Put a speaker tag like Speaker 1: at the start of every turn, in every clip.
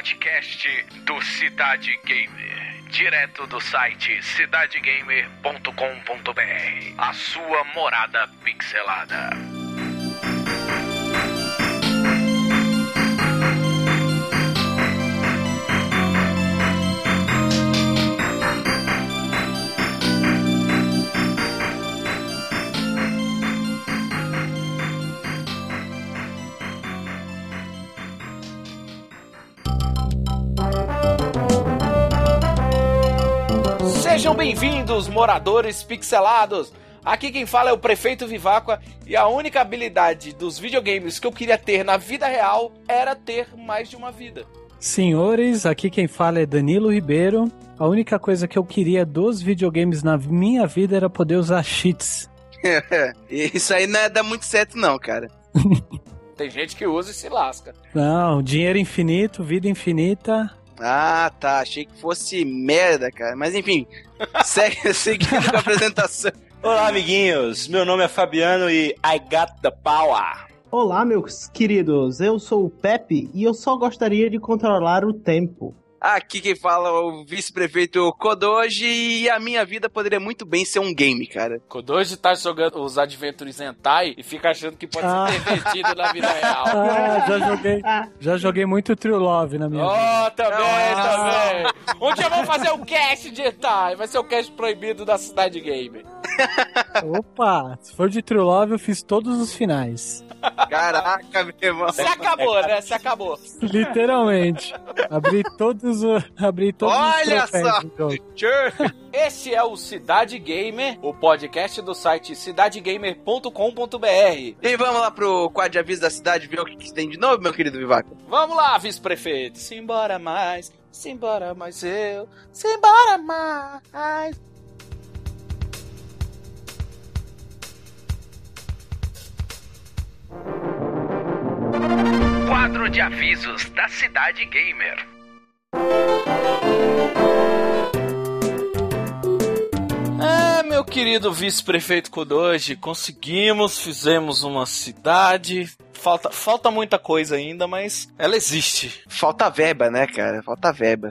Speaker 1: podcast do Cidade Gamer, direto do site cidadegamer.com.br, a sua morada pixelada.
Speaker 2: Sejam bem-vindos, moradores pixelados! Aqui quem fala é o Prefeito Viváqua e a única habilidade dos videogames que eu queria ter na vida real era ter mais de uma vida.
Speaker 3: Senhores, aqui quem fala é Danilo Ribeiro. A única coisa que eu queria dos videogames na minha vida era poder usar cheats.
Speaker 4: Isso aí não dá muito certo não, cara.
Speaker 2: Tem gente que usa e se lasca.
Speaker 3: Não, dinheiro infinito, vida infinita...
Speaker 4: Ah, tá. Achei que fosse merda, cara. Mas enfim, seguindo com a apresentação.
Speaker 5: Olá, amiguinhos. Meu nome é Fabiano e I got the power.
Speaker 6: Olá, meus queridos. Eu sou o Pepe e eu só gostaria de controlar o tempo.
Speaker 4: Aqui quem fala é o vice-prefeito Kodoji e a minha vida poderia muito bem ser um game, cara.
Speaker 2: Kodoji tá jogando os Adventures Hentai e fica achando que pode ser pervertido na vida real.
Speaker 3: Já joguei muito True Love na minha vida.
Speaker 2: Também. Um dia vamos fazer um cast de Hentai. Vai ser o cast proibido da Cidade Gamer.
Speaker 3: Opa, se for de True Love eu fiz todos os finais.
Speaker 4: Caraca, meu irmão.
Speaker 2: Você acabou, né? Você acabou.
Speaker 3: Literalmente. Abri todos
Speaker 4: Olha
Speaker 3: os troféus.
Speaker 4: só!
Speaker 2: Esse é o Cidade Gamer, o podcast do site cidadegamer.com.br.
Speaker 4: E vamos lá pro quadro de aviso da cidade ver o que tem de novo, meu querido Vivaco.
Speaker 2: Vamos lá, vice-prefeito. Simbora mais eu, simbora mais.
Speaker 1: Quadro de avisos da Cidade Gamer.
Speaker 2: Meu querido vice-prefeito Kodoji, fizemos uma cidade. Falta muita coisa ainda, mas ela existe.
Speaker 4: Falta verba, né, cara? Falta verba.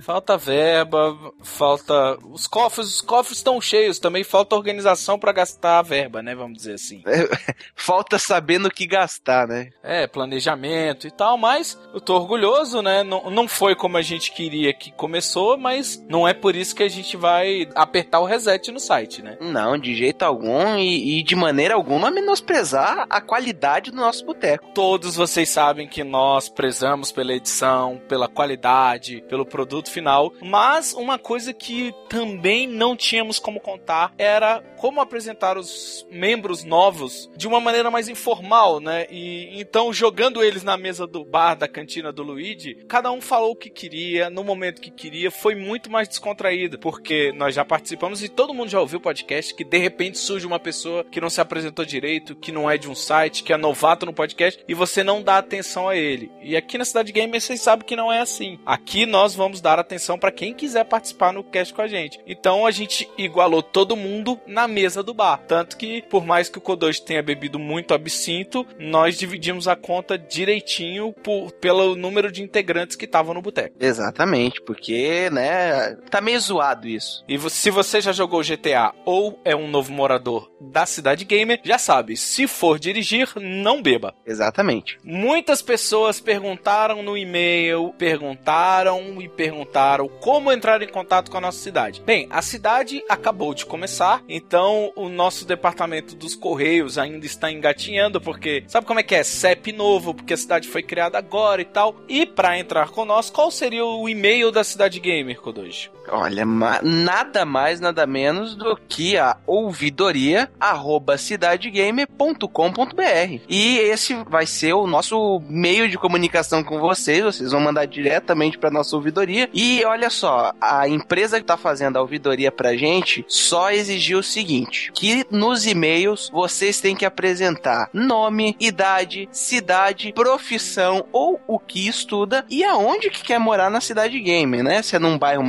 Speaker 2: Os cofres estão cheios, também falta organização pra gastar a verba, né, vamos dizer assim.
Speaker 4: Falta saber no que gastar, né?
Speaker 2: Planejamento e tal, mas eu tô orgulhoso, né, não foi como a gente queria que começou, mas não é por isso que a gente vai apertar o reset no site, né?
Speaker 4: Não, de jeito algum e de maneira alguma menosprezar a qualidade do nosso boteco.
Speaker 2: Todos vocês sabem que nós prezamos pela edição, pela qualidade, pelo produto final, mas uma coisa que também não tínhamos como contar era como apresentar os membros novos de uma maneira mais informal, né? E então, jogando eles na mesa do bar da cantina do Luigi, cada um falou o que queria, no momento que queria, foi muito mais descontraído, porque nós já participamos e todo mundo já ouviu o podcast que de repente surge uma pessoa que não se apresentou direito, que não é de um site, que é novato no podcast, e você não dá atenção a ele. E aqui na Cidade Gamer vocês sabem que não é assim. Aqui nós vamos dar atenção para quem quiser participar no cast com a gente. Então a gente igualou todo mundo na mesa do bar. Tanto que, por mais que o Kodoji tenha bebido muito absinto, nós dividimos a conta direitinho pelo número de integrantes que estavam no boteco.
Speaker 4: Exatamente, porque, né, tá meio zoado isso.
Speaker 2: E se você já jogou GTA ou é um novo morador da Cidade Gamer, já sabe, se for dirigir, não beba.
Speaker 4: Exatamente.
Speaker 2: Muitas pessoas perguntaram no e-mail, perguntaram como entrar em contato com a nossa cidade. Bem, a cidade acabou de começar, então o nosso departamento dos Correios ainda está engatinhando, porque sabe como é que é? CEP novo, porque a cidade foi criada agora e tal. E para entrar conosco, qual seria o e-mail da Cidade Gamer, Kodoji?
Speaker 4: Olha, nada mais, nada menos do que a ouvidoria@cidadegamer.com.br. E esse vai ser o nosso meio de comunicação com vocês vão mandar diretamente para nossa ouvidoria. E olha só, a empresa que tá fazendo a ouvidoria pra gente só exigiu o seguinte, que nos e-mails vocês têm que apresentar nome, idade, cidade, profissão ou o que estuda e aonde que quer morar na Cidade Gamer, né? Se é num bairro mais abastado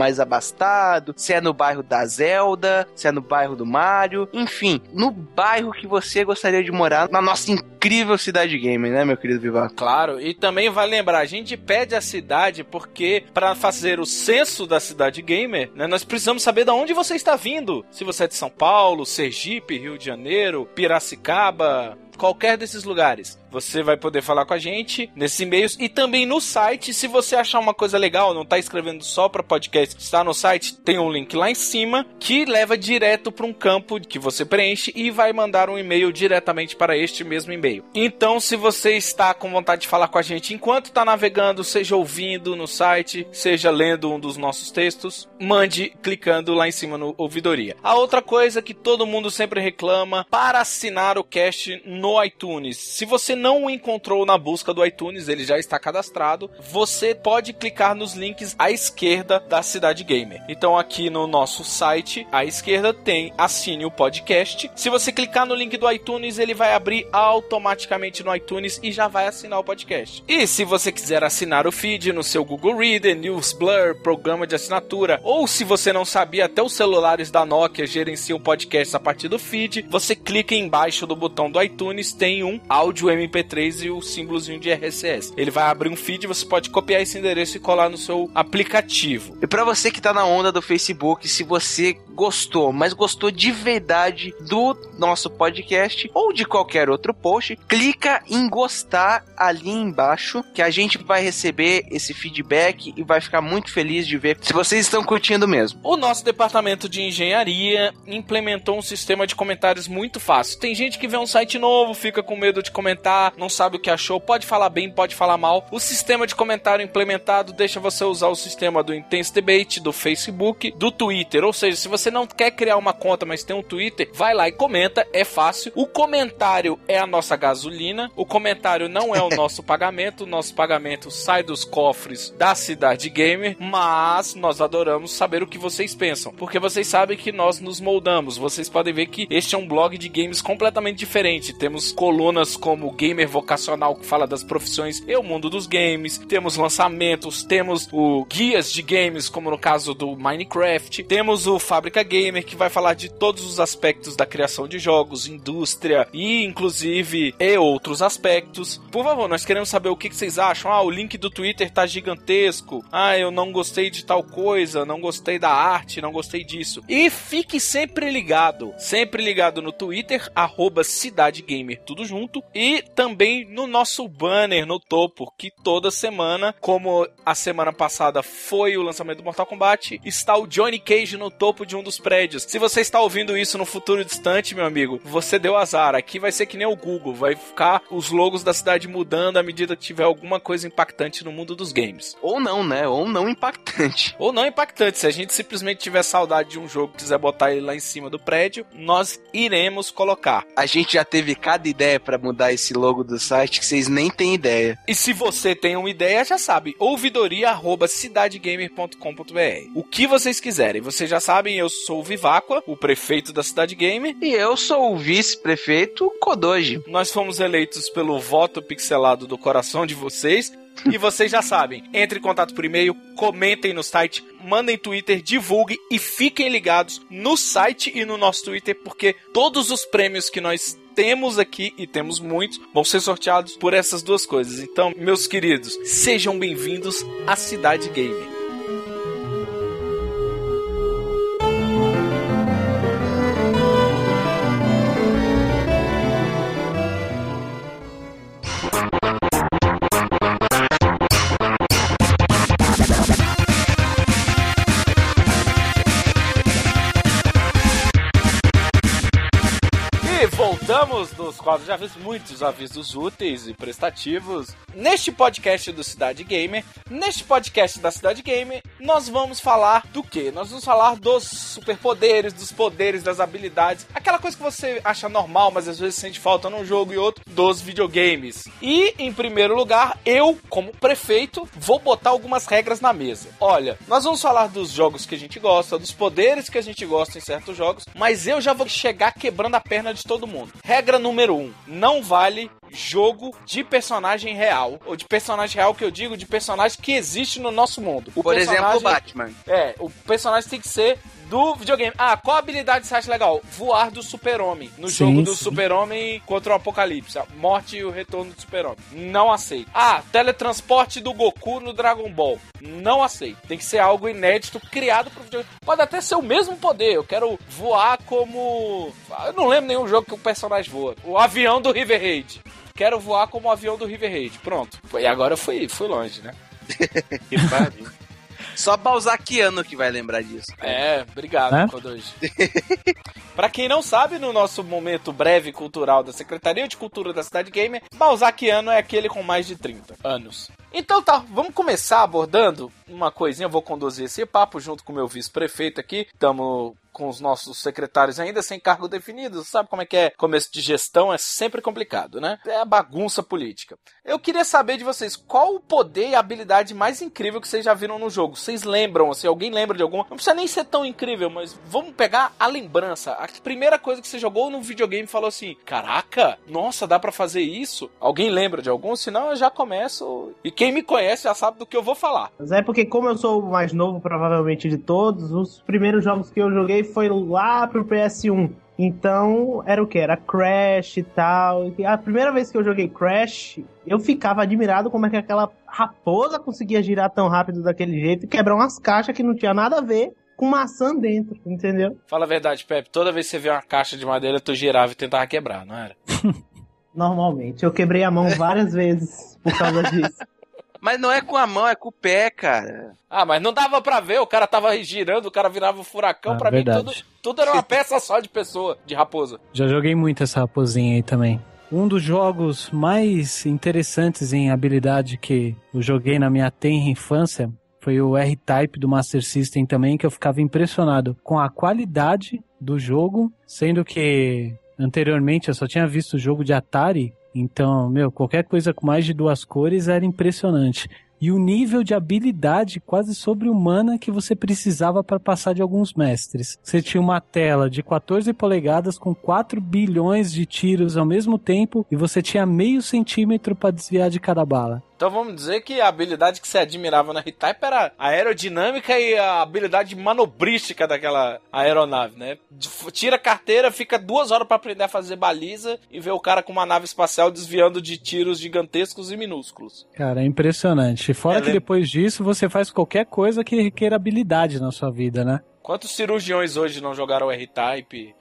Speaker 4: afastado, se é no bairro da Zelda, se é no bairro do Mario, enfim, no bairro que você gostaria de morar na nossa incrível cidade gamer, né, meu querido Vivaco?
Speaker 2: Claro, e também vai lembrar, a gente pede a cidade porque para fazer o censo da cidade gamer, né, nós precisamos saber de onde você está vindo. Se você é de São Paulo, Sergipe, Rio de Janeiro, Piracicaba, qualquer desses lugares. Você vai poder falar com a gente nesses e-mails e também no site. Se você achar uma coisa legal, não está escrevendo só para podcast, está no site, tem um link lá em cima que leva direto para um campo que você preenche e vai mandar um e-mail diretamente para este mesmo e-mail. Então, se você está com vontade de falar com a gente enquanto está navegando, seja ouvindo no site, seja lendo um dos nossos textos, mande clicando lá em cima no ouvidoria. A outra coisa que todo mundo sempre reclama, para assinar o cast no iTunes, se você não o encontrou na busca do iTunes, ele já está cadastrado, você pode clicar nos links à esquerda da Cidade Gamer. Então aqui no nosso site, à esquerda, tem Assine o Podcast. Se você clicar no link do iTunes, ele vai abrir automaticamente no iTunes e já vai assinar o podcast. E se você quiser assinar o feed no seu Google Reader, Newsblur, programa de assinatura, ou se você não sabia, até os celulares da Nokia gerenciam podcasts a partir do feed, você clica embaixo do botão do iTunes, tem um áudio MP3 e o símbolozinho de RSS. Ele vai abrir um feed, você pode copiar esse endereço e colar no seu aplicativo.
Speaker 4: E pra você que tá na onda do Facebook, se você gostou, mas gostou de verdade do nosso podcast ou de qualquer outro post, clica em gostar ali embaixo, que a gente vai receber esse feedback e vai ficar muito feliz de ver se vocês estão curtindo mesmo.
Speaker 2: O nosso departamento de engenharia implementou um sistema de comentários muito fácil. Tem gente que vê um site novo, fica com medo de comentar, não sabe o que achou, pode falar bem, pode falar mal. O sistema de comentário implementado deixa você usar o sistema do Intense Debate, do Facebook, do Twitter. Ou seja, se você não quer criar uma conta, mas tem um Twitter, vai lá e comenta, é fácil. O comentário é a nossa gasolina, o comentário não é o nosso pagamento, o nosso pagamento sai dos cofres da Cidade Gamer, mas nós adoramos saber o que vocês pensam, porque vocês sabem que nós nos moldamos. Vocês podem ver que este é um blog de games completamente diferente. Temos colunas como Gamer Vocacional, que fala das profissões e o mundo dos games, temos lançamentos, temos o guias de games, como no caso do Minecraft, temos o Fábrica Gamer, que vai falar de todos os aspectos da criação de jogos, indústria e inclusive outros aspectos. Por favor, nós queremos saber o que vocês acham. O link do Twitter tá gigantesco, eu não gostei de tal coisa, não gostei da arte, não gostei disso. E fique sempre ligado no Twitter, @CidadeGamer, tudo junto, e também no nosso banner no topo, que toda semana, como a semana passada foi o lançamento do Mortal Kombat, está o Johnny Cage no topo de um dos prédios. Se você está ouvindo isso no futuro distante, meu amigo, você deu azar. Aqui vai ser que nem o Google, vai ficar os logos da cidade mudando à medida que tiver alguma coisa impactante no mundo dos games.
Speaker 4: Ou não, né? Ou não impactante.
Speaker 2: Ou não impactante. Se a gente simplesmente tiver saudade de um jogo e quiser botar ele lá em cima do prédio, nós iremos colocar.
Speaker 4: A gente já teve cada ideia pra mudar esse logo do site que vocês nem têm ideia.
Speaker 2: E se você tem uma ideia, já sabe, ouvidoria@cidadegamer.com.br. O que vocês quiserem. Vocês já sabem, eu sou o Viváqua, o prefeito da Cidade Gamer.
Speaker 4: E eu sou o vice-prefeito Kodoji.
Speaker 2: Nós fomos eleitos pelo voto pixelado do coração de vocês. E vocês já sabem, entre em contato por e-mail, comentem no site, mandem Twitter, divulguem e fiquem ligados no site e no nosso Twitter, porque todos os prêmios que nós temos aqui, e temos muitos, vão ser sorteados por essas duas coisas. Então, meus queridos, sejam bem-vindos à Cidade Gamer. Voltamos dos quadros de avisos, muitos avisos úteis e prestativos. Neste podcast do Cidade Gamer, neste podcast da Cidade Gamer, nós vamos falar do quê? Nós vamos falar dos superpoderes, dos poderes, das habilidades, aquela coisa que você acha normal, mas às vezes sente falta num jogo e outro, dos videogames. E, em primeiro lugar, eu, como prefeito, vou botar algumas regras na mesa. Olha, nós vamos falar dos jogos que a gente gosta, dos poderes que a gente gosta em certos jogos, mas eu já vou chegar quebrando a perna de todo mundo. Regra número 1. Não vale jogo de personagem real. Ou de personagem real que eu digo, de personagem que existe no nosso mundo.
Speaker 4: Por exemplo, o Batman.
Speaker 2: O personagem tem que ser do videogame. Qual habilidade você acha legal? Voar do Super-Homem. No jogo do Super-Homem contra o Apocalipse. A morte e o retorno do Super-Homem. Não aceito. Teletransporte do Goku no Dragon Ball. Não aceito. Tem que ser algo inédito, criado pro videogame. Pode até ser o mesmo poder. Eu quero voar como... Eu não lembro nenhum jogo que o personagem voa. O avião do River Raid. Quero voar como o avião do River Raid. Pronto. E agora eu fui longe, né?
Speaker 4: Que pariu. Só Balzaquiano que vai lembrar disso.
Speaker 2: Obrigado, Kodoji. Pra quem não sabe, no nosso momento breve cultural da Secretaria de Cultura da Cidade Gamer, Balzaquiano é aquele com mais de 30 anos. Então tá, vamos começar abordando uma coisinha. Eu vou conduzir esse papo junto com o meu vice-prefeito aqui. Estamos com os nossos secretários ainda sem cargo definido. Sabe como é que é? Começo de gestão é sempre complicado, né? É a bagunça política. Eu queria saber de vocês, qual o poder e a habilidade mais incrível que vocês já viram no jogo? Vocês lembram? Se alguém lembra de alguma? Não precisa nem ser tão incrível, mas vamos pegar a lembrança. A primeira coisa que você jogou no videogame e falou assim, caraca, nossa, dá pra fazer isso? Alguém lembra de algum? Senão eu já começo... E quem me conhece já sabe do que eu vou falar.
Speaker 6: Mas é porque como eu sou o mais novo, provavelmente, de todos, os primeiros jogos que eu joguei foi lá pro PS1. Então, era o que? Era Crash e tal. E a primeira vez que eu joguei Crash, eu ficava admirado como é que aquela raposa conseguia girar tão rápido daquele jeito e quebrar umas caixas que não tinha nada a ver com maçã dentro, entendeu?
Speaker 2: Fala a verdade, Pepe. Toda vez que você vê uma caixa de madeira, tu girava e tentava quebrar, não era?
Speaker 6: Normalmente. Eu quebrei a mão várias vezes por causa disso.
Speaker 4: Mas não é com a mão, é com o pé, cara.
Speaker 2: Mas não dava pra ver, o cara tava girando, o cara virava um furacão. Pra
Speaker 3: verdade.
Speaker 2: mim, tudo era uma peça só de pessoa, de raposa.
Speaker 3: Já joguei muito essa raposinha aí também. Um dos jogos mais interessantes em habilidade que eu joguei na minha tenra infância foi o R-Type do Master System também, que eu ficava impressionado com a qualidade do jogo, sendo que anteriormente eu só tinha visto o jogo de Atari. Então, qualquer coisa com mais de 2 cores era impressionante. E o nível de habilidade quase sobre-humana que você precisava para passar de alguns mestres. Você tinha uma tela de 14 polegadas com 4 bilhões de tiros ao mesmo tempo e você tinha meio centímetro para desviar de cada bala.
Speaker 2: Então vamos dizer que a habilidade que você admirava na R-Type era a aerodinâmica e a habilidade manobrística daquela aeronave, né? Tira a carteira, fica 2 horas pra aprender a fazer baliza e ver o cara com uma nave espacial desviando de tiros gigantescos e minúsculos.
Speaker 3: Cara, é impressionante. Fora que depois disso você faz qualquer coisa que requer habilidade na sua vida, né?
Speaker 2: Quantos cirurgiões hoje não jogaram R-Type,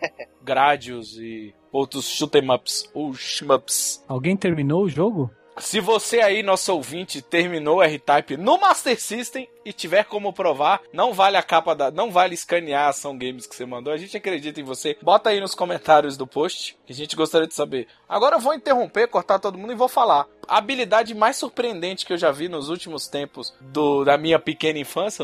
Speaker 2: Gradius e outros shoot-em-ups ou shmups?
Speaker 3: Alguém terminou o jogo?
Speaker 2: Se você aí, nosso ouvinte, terminou o R-Type no Master System e tiver como provar, não vale não vale escanear a ação games que você mandou, a gente acredita em você. Bota aí nos comentários do post, que a gente gostaria de saber. Agora eu vou interromper, cortar todo mundo e vou falar. A habilidade mais surpreendente que eu já vi nos últimos tempos da minha pequena infância,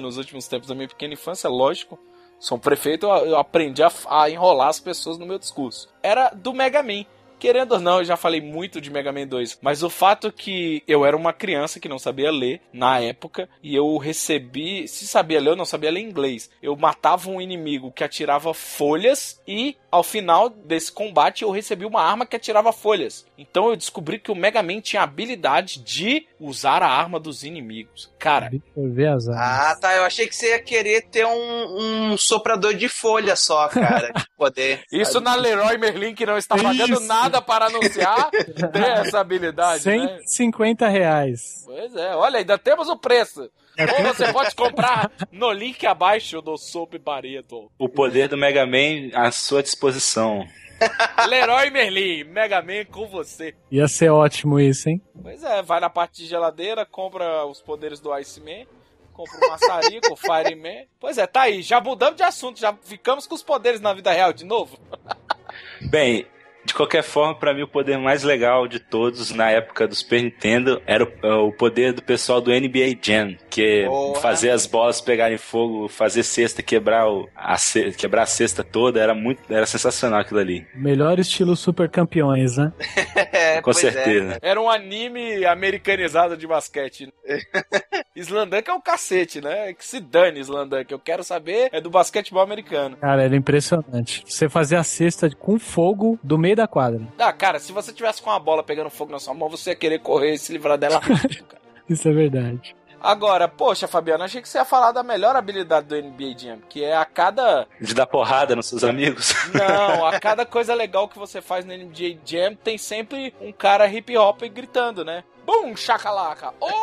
Speaker 2: lógico, sou um prefeito, eu aprendi a enrolar as pessoas no meu discurso. Era do Mega Man. Querendo ou não, eu já falei muito de Mega Man 2, mas o fato que eu era uma criança que não sabia ler na época, e eu recebi, se sabia ler, eu não sabia ler inglês. Eu matava um inimigo que atirava folhas e ao final desse combate eu recebi uma arma que atirava folhas. Então eu descobri que o Mega Man tinha a habilidade de usar a arma dos inimigos. Cara...
Speaker 4: tá, eu achei que você ia querer ter um soprador de folha só, cara, de poder.
Speaker 2: Isso na Leroy Merlin, que não está pagando nada para anunciar, tem essa habilidade,
Speaker 3: R$150.
Speaker 2: Né? Pois é, olha, ainda temos o preço. Ou você pode comprar no link abaixo do Soap Barreto.
Speaker 5: O poder do Mega Man à sua disposição.
Speaker 2: Leroy Merlin, Mega Man com você.
Speaker 3: Ia ser ótimo isso, hein?
Speaker 2: Pois é, vai na parte de geladeira, compra os poderes do Iceman, compra o maçarico, o Fireman. Pois é, tá aí, já mudamos de assunto, já ficamos com os poderes na vida real de novo.
Speaker 5: Bem... De qualquer forma, pra mim o poder mais legal de todos na época do Super Nintendo era o poder do pessoal do NBA Jam, que fazer as bolas pegarem fogo, fazer cesta, quebrar a cesta toda, era sensacional aquilo ali.
Speaker 3: Melhor estilo Super Campeões, né?
Speaker 5: Com certeza.
Speaker 2: Era um anime americanizado de basquete. Slamdunk é um cacete, né? Que se dane Slamdunk. Eu quero saber do basquetebol americano.
Speaker 3: Cara, era impressionante. Você fazia a cesta com fogo do meio meio da quadra.
Speaker 2: Ah, cara, se você tivesse com uma bola pegando fogo na sua mão, você ia querer correr e se livrar dela rápido, cara.
Speaker 3: Isso é verdade.
Speaker 2: Agora, poxa, Fabiano, achei que você ia falar da melhor habilidade do NBA Jam, que é a cada...
Speaker 5: De dar porrada nos seus amigos?
Speaker 2: Não, a cada coisa legal que você faz no NBA Jam, tem sempre um cara hip hop gritando, né? Boom, shakalaka! Oh,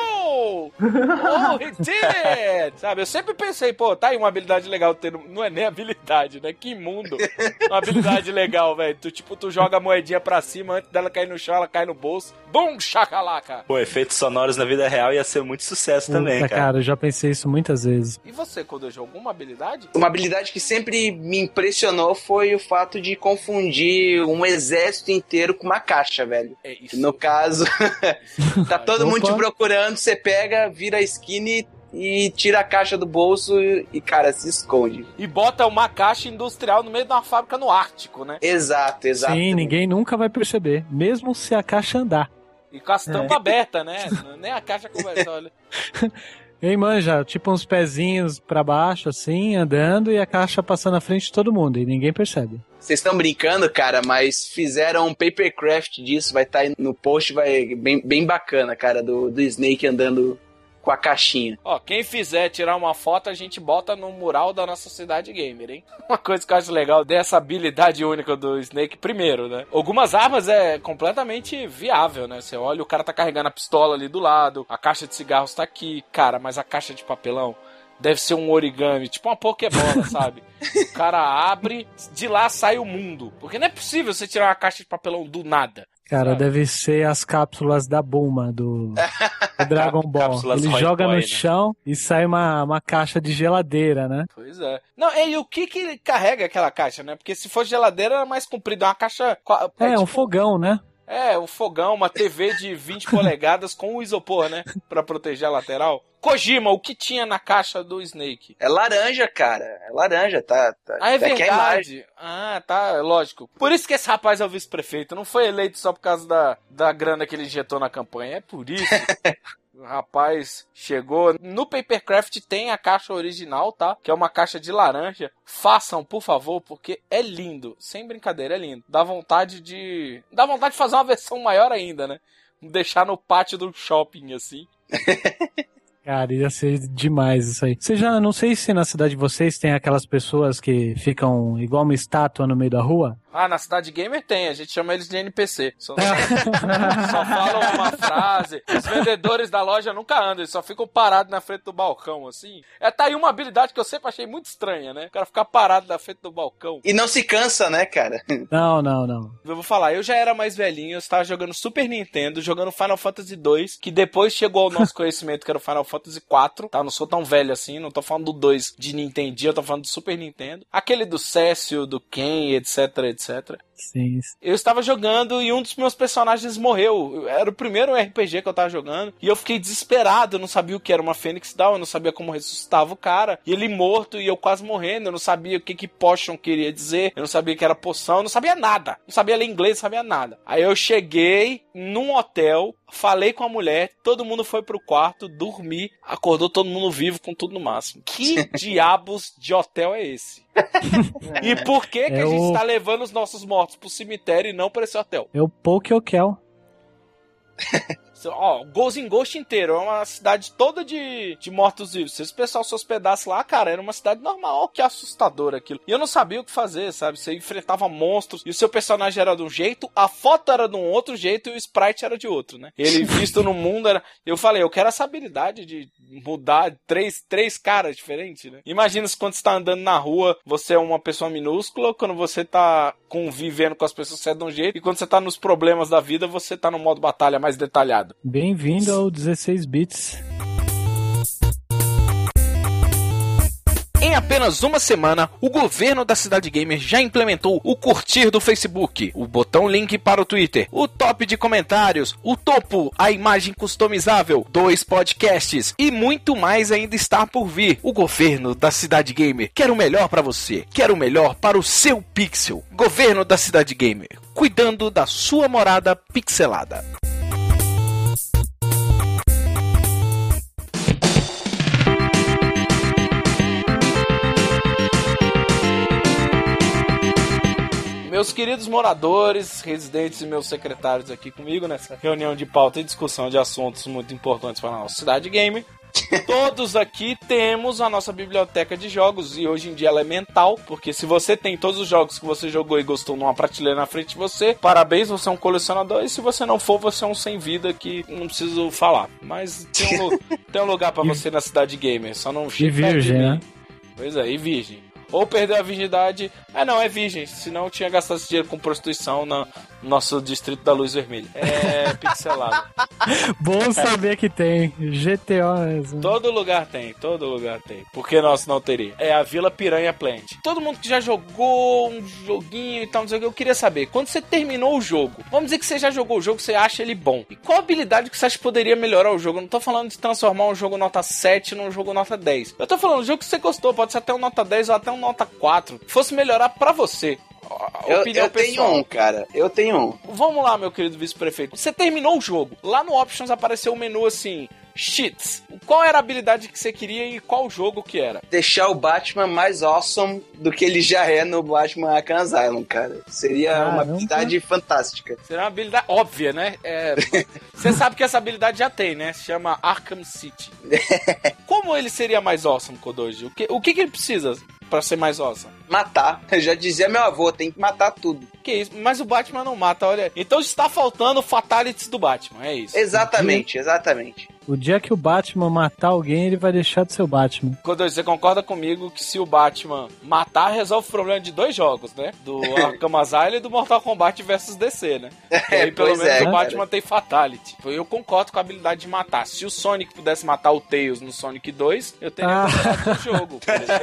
Speaker 2: no! Oh, he did it! Sabe, eu sempre pensei, pô, tá aí uma habilidade legal ter... Não é nem habilidade, né? Que imundo! Uma habilidade legal, velho. Tu joga a moedinha pra cima, antes dela cair no chão, ela cai no bolso. Boom, shakalaka!
Speaker 5: Pô, efeitos sonoros na vida real ia ser muito sucesso também, cara.
Speaker 3: Eu já pensei isso muitas vezes.
Speaker 2: E você, Kodoji, alguma habilidade?
Speaker 4: Uma habilidade que sempre me impressionou foi o fato de confundir um exército inteiro com uma caixa, velho.
Speaker 2: É isso.
Speaker 4: No caso... Tá todo mundo te procurando, você pega, vira a esquina e tira a caixa do bolso e, cara, se esconde.
Speaker 2: E bota uma caixa industrial no meio de uma fábrica no Ártico, né?
Speaker 4: Exato.
Speaker 3: Sim, ninguém nunca vai perceber, mesmo se a caixa andar.
Speaker 2: E com as tampas abertas, né? Nem a caixa conversa, olha.
Speaker 3: Ei, manja, tipo uns pezinhos pra baixo, assim, andando, e a caixa passando na frente de todo mundo, e ninguém percebe.
Speaker 4: Vocês estão brincando, cara, mas fizeram um papercraft disso, vai estar aí no post, vai bem bacana, cara, do Snake andando com a caixinha.
Speaker 2: Ó, quem fizer tirar uma foto, a gente bota no mural da nossa cidade gamer, hein? Uma coisa que eu acho legal dessa habilidade única do Snake, primeiro, né? Algumas armas é completamente viável, né? Você olha, o cara tá carregando a pistola ali do lado, a caixa de cigarros tá aqui, cara, mas a caixa de papelão deve ser um origami, tipo uma pokebola, sabe? O cara abre, de lá sai o mundo. Porque não é possível você tirar uma caixa de papelão do nada.
Speaker 3: Cara,
Speaker 2: sabe?
Speaker 3: deve ser as cápsulas da Bulma do Dragon Ball.
Speaker 5: Cápsulas
Speaker 3: Ele
Speaker 5: Roy
Speaker 3: joga
Speaker 5: Boy,
Speaker 3: no
Speaker 5: né?
Speaker 3: chão e sai uma caixa de geladeira, né?
Speaker 2: Pois é. Não, e o que ele carrega aquela caixa, né? Porque se for geladeira, é mais comprido. É uma caixa...
Speaker 3: Um fogão, né?
Speaker 2: É, um fogão, uma TV de 20 polegadas com um isopor, né? Pra proteger a lateral. Kojima, o que tinha na caixa do Snake?
Speaker 4: É laranja, cara. É laranja, tá.
Speaker 2: Ah, é
Speaker 4: tá aqui a imagem.
Speaker 2: verdade. Ah, tá, lógico. Por isso que esse rapaz é o vice-prefeito. Não foi eleito só por causa da grana que ele injetou na campanha. É por isso. O rapaz chegou. No Papercraft tem a caixa original, tá? Que é uma caixa de laranja. Façam, por favor, porque é lindo. Sem brincadeira, é lindo. Dá vontade de fazer uma versão maior ainda, né? Deixar no pátio do shopping, assim.
Speaker 3: Cara, ia ser demais isso aí. Você já, não sei se na cidade de vocês tem aquelas pessoas que ficam igual uma estátua no meio da rua.
Speaker 2: Ah, na Cidade Gamer tem, a gente chama eles de NPC. Só falam uma frase. Os vendedores da loja nunca andam, eles só ficam parados na frente do balcão, assim. Tá aí uma habilidade que eu sempre achei muito estranha, né? O cara ficar parado na frente do balcão.
Speaker 4: E não se cansa, né, cara?
Speaker 3: Não.
Speaker 2: Eu vou falar, eu já era mais velhinho, eu estava jogando Super Nintendo, jogando Final Fantasy 2, que depois chegou ao nosso conhecimento, que era o Final Fantasy 4, tá? Não sou tão velho assim, não tô falando do 2 de Nintendo, eu tô falando do Super Nintendo. Aquele do Cécio, do Ken, etc.
Speaker 3: Sim.
Speaker 2: Eu estava jogando e um dos meus personagens morreu. Era o primeiro RPG que eu tava jogando. E eu fiquei desesperado. Eu não sabia o que era uma Phoenix Down. Eu não sabia como ressuscitava o cara. E ele morto e eu quase morrendo. Eu não sabia o que potion queria dizer. Eu não sabia que era poção. Eu não sabia nada. Não sabia ler inglês, não sabia nada. Aí eu cheguei num hotel. Falei com a mulher. Todo mundo foi pro quarto. Dormi. Acordou todo mundo vivo com tudo no máximo. Que diabos de hotel é esse? E por que a gente tá levando os nossos mortos pro cemitério e não pra esse hotel?
Speaker 3: É o Pokéokel.
Speaker 2: Ó, Ghost in Ghost inteiro, é uma cidade toda de mortos-vivos. Se esse pessoal se hospedasse lá, cara, era uma cidade normal. Que assustador aquilo. E eu não sabia o que fazer, sabe? Você enfrentava monstros e o seu personagem era de um jeito, a foto era de um outro jeito e o sprite era de outro, né? Ele visto no mundo era... Eu falei, eu quero essa habilidade de mudar três caras diferentes, né? Imagina se quando você tá andando na rua, você é uma pessoa minúscula, quando você tá convivendo com as pessoas, você é de um jeito, e quando você tá nos problemas da vida, você tá no modo batalha mais detalhado.
Speaker 3: Bem-vindo ao 16 bits.
Speaker 2: Em apenas uma semana, o governo da Cidade Gamer já implementou o curtir do Facebook, o botão link para o Twitter, o top de comentários, o topo, a imagem customizável, 2 podcasts e muito mais ainda está por vir. O governo da Cidade Gamer quer o melhor para você, quer o melhor para o seu pixel. Governo da Cidade Gamer, cuidando da sua morada pixelada. Meus queridos moradores, residentes e meus secretários aqui comigo nessa reunião de pauta e discussão de assuntos muito importantes para a nossa cidade gamer. Todos aqui temos a nossa biblioteca de jogos e hoje em dia ela é mental, porque se você tem todos os jogos que você jogou e gostou numa prateleira na frente de você, parabéns, você é um colecionador, e se você não for, você é um sem vida que não preciso falar. Mas tem um lugar pra você na cidade gamer, só não
Speaker 3: E virgem, né?
Speaker 2: Pois é, e virgem. Ou perdeu a virgindade. Não, é virgem. Senão eu tinha gastado esse dinheiro com prostituição no nosso distrito da Luz Vermelha. É pixelado.
Speaker 3: Bom saber que tem. GTO mesmo.
Speaker 2: Todo lugar tem. Por que nós não teria? É a Vila Piranha Plant. Todo mundo que já jogou um joguinho e tal, não sei o que, eu queria saber. Quando você terminou o jogo, vamos dizer que você já jogou o jogo, você acha ele bom. E qual habilidade que você acha que poderia melhorar o jogo? Eu não tô falando de transformar um jogo nota 7 num jogo nota 10. Eu tô falando de um jogo que você gostou. Pode ser até um nota 10 ou até um nota 4, fosse melhorar pra você.
Speaker 4: Eu tenho um, cara. Eu tenho um.
Speaker 2: Vamos lá, meu querido vice-prefeito. Você terminou o jogo. Lá no Options apareceu um menu assim... Cheats. Qual era a habilidade que você queria e qual jogo que era?
Speaker 4: Deixar o Batman mais awesome do que ele já é no Batman Arkham Asylum, cara. Seria uma habilidade fantástica.
Speaker 2: Seria uma habilidade óbvia, né? Você sabe que essa habilidade já tem, né? Se chama Arkham City. Como ele seria mais awesome, Kodoji? O que ele precisa pra ser mais awesome?
Speaker 4: Matar. Eu já dizia meu avô, tem que matar tudo.
Speaker 2: Que isso? Mas o Batman não mata, olha. Então está faltando fatalities do Batman, é isso.
Speaker 4: Exatamente.
Speaker 3: O dia que o Batman matar alguém, ele vai deixar de ser o Batman.
Speaker 2: Kodoji, você concorda comigo que se o Batman matar, resolve o problema de 2 jogos, né? Do Arkham Asylum e do Mortal Kombat vs DC, né? E aí pelo menos o Batman tem fatality. Eu concordo com a habilidade de matar. Se o Sonic pudesse matar o Tails no Sonic 2, eu teria gostado do jogo.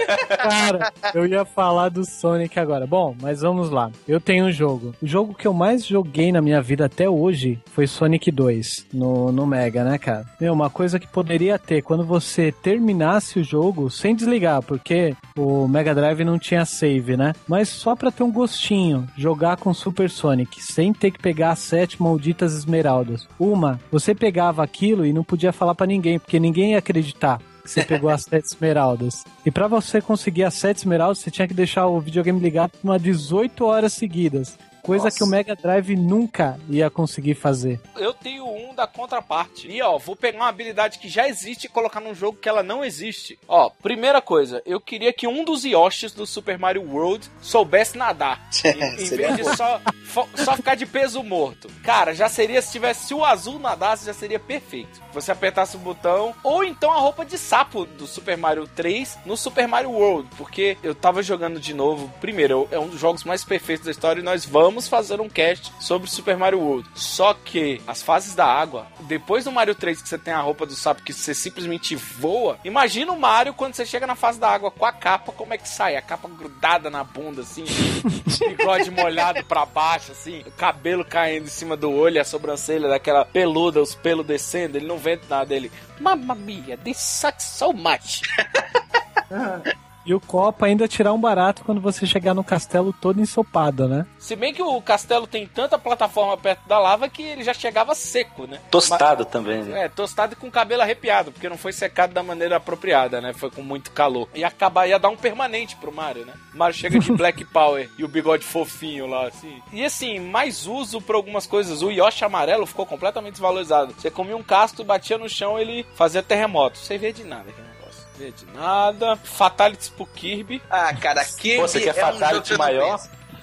Speaker 3: Cara, eu ia falar do Sonic agora. Bom, mas vamos lá. Eu tenho um jogo. O jogo que eu mais joguei na minha vida até hoje foi Sonic 2, no Mega, né, cara? Uma coisa que poderia ter quando você terminasse o jogo sem desligar, porque o Mega Drive não tinha save, né? Mas só pra ter um gostinho, jogar com Super Sonic, sem ter que pegar as 7 malditas esmeraldas. Você pegava aquilo e não podia falar pra ninguém, porque ninguém ia acreditar que você pegou as 7 esmeraldas. E pra você conseguir as 7 esmeraldas, você tinha que deixar o videogame ligado por umas 18 horas seguidas. Coisa que o Mega Drive nunca ia conseguir fazer.
Speaker 2: Eu tenho um da contraparte. E vou pegar uma habilidade que já existe e colocar num jogo que ela não existe. Primeira coisa, eu queria que um dos Yoshis do Super Mario World soubesse nadar. Em vez de só ficar de peso morto. Cara, já seria, se o azul nadasse, já seria perfeito. Você apertasse o botão, ou então a roupa de sapo do Super Mario 3 no Super Mario World. Porque eu tava jogando de novo. Primeiro, é um dos jogos mais perfeitos da história e nós vamos fazer um cast sobre Super Mario World. Só que as fases da água, depois do Mario 3 que você tem a roupa do sapo que você simplesmente voa, imagina o Mario quando você chega na fase da água com a capa, como é que sai? A capa grudada na bunda, assim, bigode molhado pra baixo, assim, o cabelo caindo em cima do olho, a sobrancelha daquela peluda, os pelos descendo, ele não vê nada dele. Mamma mia, this sucks so much.
Speaker 3: E o copo ainda tirar um barato quando você chegar no castelo todo ensopado, né?
Speaker 2: Se bem que o castelo tem tanta plataforma perto da lava que ele já chegava seco, né?
Speaker 5: Tostado também, né?
Speaker 2: Tostado e com o cabelo arrepiado, porque não foi secado da maneira apropriada, né? Foi com muito calor. Ia dar um permanente pro Mario, né? O Mario chega de Black Power e o bigode fofinho lá, assim. E assim, mais uso pra algumas coisas. O Yoshi amarelo ficou completamente desvalorizado. Você comia um casto, batia no chão, ele fazia terremoto. Sem ver de nada, cara. De nada. Fatalities pro Kirby.
Speaker 4: Cara, Kirby
Speaker 5: você quer Fatality maior?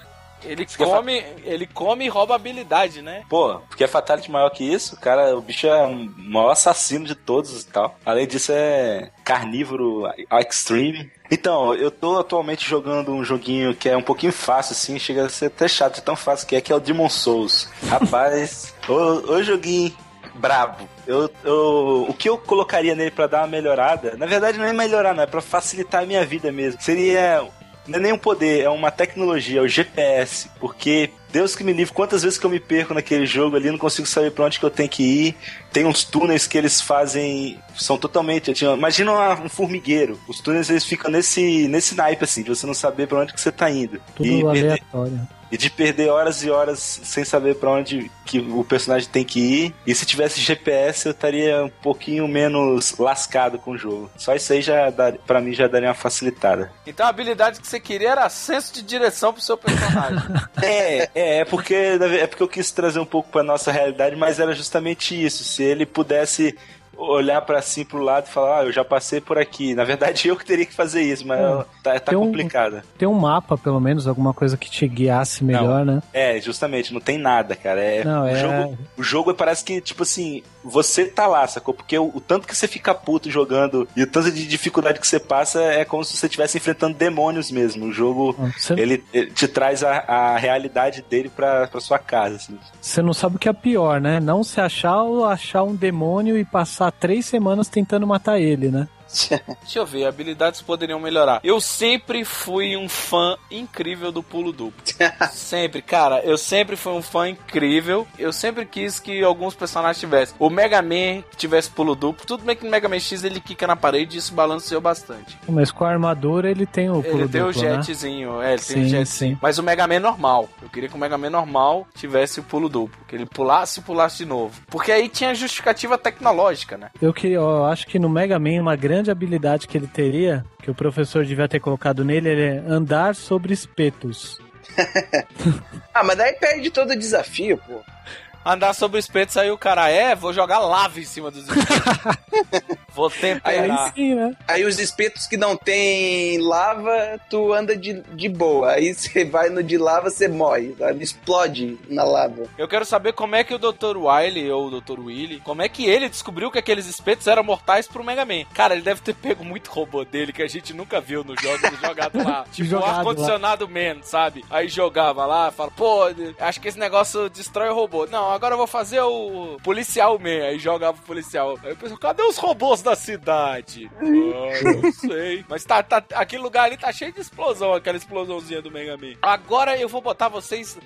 Speaker 2: Ele come e rouba habilidade, né?
Speaker 5: Porque é Fatality maior que isso, cara, o bicho é o maior assassino de todos e tal. Além disso, é carnívoro extreme. Então, eu tô atualmente jogando um joguinho que é um pouquinho fácil, assim, chega a ser até chato de tão fácil que é o Demon Souls. Rapaz, o joguinho brabo. O que eu colocaria nele pra dar uma melhorada, na verdade não é melhorar, não, é pra facilitar a minha vida mesmo. Seria, não é nem um poder, é uma tecnologia, é o GPS, porque Deus que me livre, quantas vezes que eu me perco naquele jogo ali, não consigo saber pra onde que eu tenho que ir. Tem uns túneis que eles fazem, são totalmente, imagina um formigueiro, os túneis eles ficam nesse naipe assim, de você não saber pra onde que você tá indo.
Speaker 3: Tudo aleatório.
Speaker 5: e de perder horas e horas sem saber pra onde que o personagem tem que ir. E se tivesse GPS, eu estaria um pouquinho menos lascado com o jogo. Só isso aí pra mim já daria uma facilitada.
Speaker 2: Então a habilidade que você queria era senso de direção pro seu personagem.
Speaker 5: É porque eu quis trazer um pouco pra nossa realidade, mas era justamente isso. Se ele pudesse olhar pra assim pro lado e falar, eu já passei por aqui. Na verdade, eu que teria que fazer isso, mas tá complicado.
Speaker 3: Tem um mapa, pelo menos, alguma coisa que te guiasse melhor, né?
Speaker 5: Justamente, não tem nada, cara. O jogo parece que, tipo assim, você tá lá, sacou? Porque o tanto que você fica puto jogando e o tanto de dificuldade que você passa é como se você estivesse enfrentando demônios mesmo. O jogo, ele te traz a realidade dele pra sua casa, assim.
Speaker 3: Você não sabe o que é pior, né? Não se achar ou achar um demônio e passar 3 semanas tentando matar ele, né?
Speaker 2: Deixa eu ver, habilidades poderiam melhorar. Eu sempre fui um fã incrível do pulo duplo. Sempre, cara, eu sempre fui um fã incrível. Eu sempre quis que alguns personagens tivessem. O Mega Man tivesse pulo duplo. Tudo bem que no Mega Man X ele quica na parede e isso balanceou bastante.
Speaker 3: Mas com a armadura ele tem o pulo duplo,
Speaker 2: ele tem o jetzinho, né? Ele tem o jetzinho. Mas o Mega Man normal. Eu queria que o Mega Man normal tivesse o pulo duplo. Que ele pulasse e pulasse de novo. Porque aí tinha justificativa tecnológica, né?
Speaker 3: Eu acho que no Mega Man uma grande habilidade que ele teria, que o professor devia ter colocado nele, é andar sobre espetos.
Speaker 4: Mas daí perde todo o desafio, pô.
Speaker 2: Andar sobre espetos, aí o cara vou jogar lava em cima dos espetos. Vou temperar.
Speaker 3: Aí sim, né?
Speaker 4: Aí os espetos que não tem lava, tu anda de boa. Aí você vai no de lava, você morre. Sabe? Explode na lava.
Speaker 2: Eu quero saber como é que o Dr. Wily, ou o Dr. Willy, como é que ele descobriu que aqueles espetos eram mortais pro Mega Man. Cara, ele deve ter pego muito robô dele, que a gente nunca viu no jogo, jogado lá. Tipo, um ar-condicionado man, sabe? Aí jogava lá, fala, acho que esse negócio destrói o robô. Não, agora eu vou fazer o policial man. Aí jogava o policial. Aí eu pensei, cadê os robôs da cidade? Não sei. Mas aquele lugar ali tá cheio de explosão, aquela explosãozinha do Mega Man. Agora eu vou botar vocês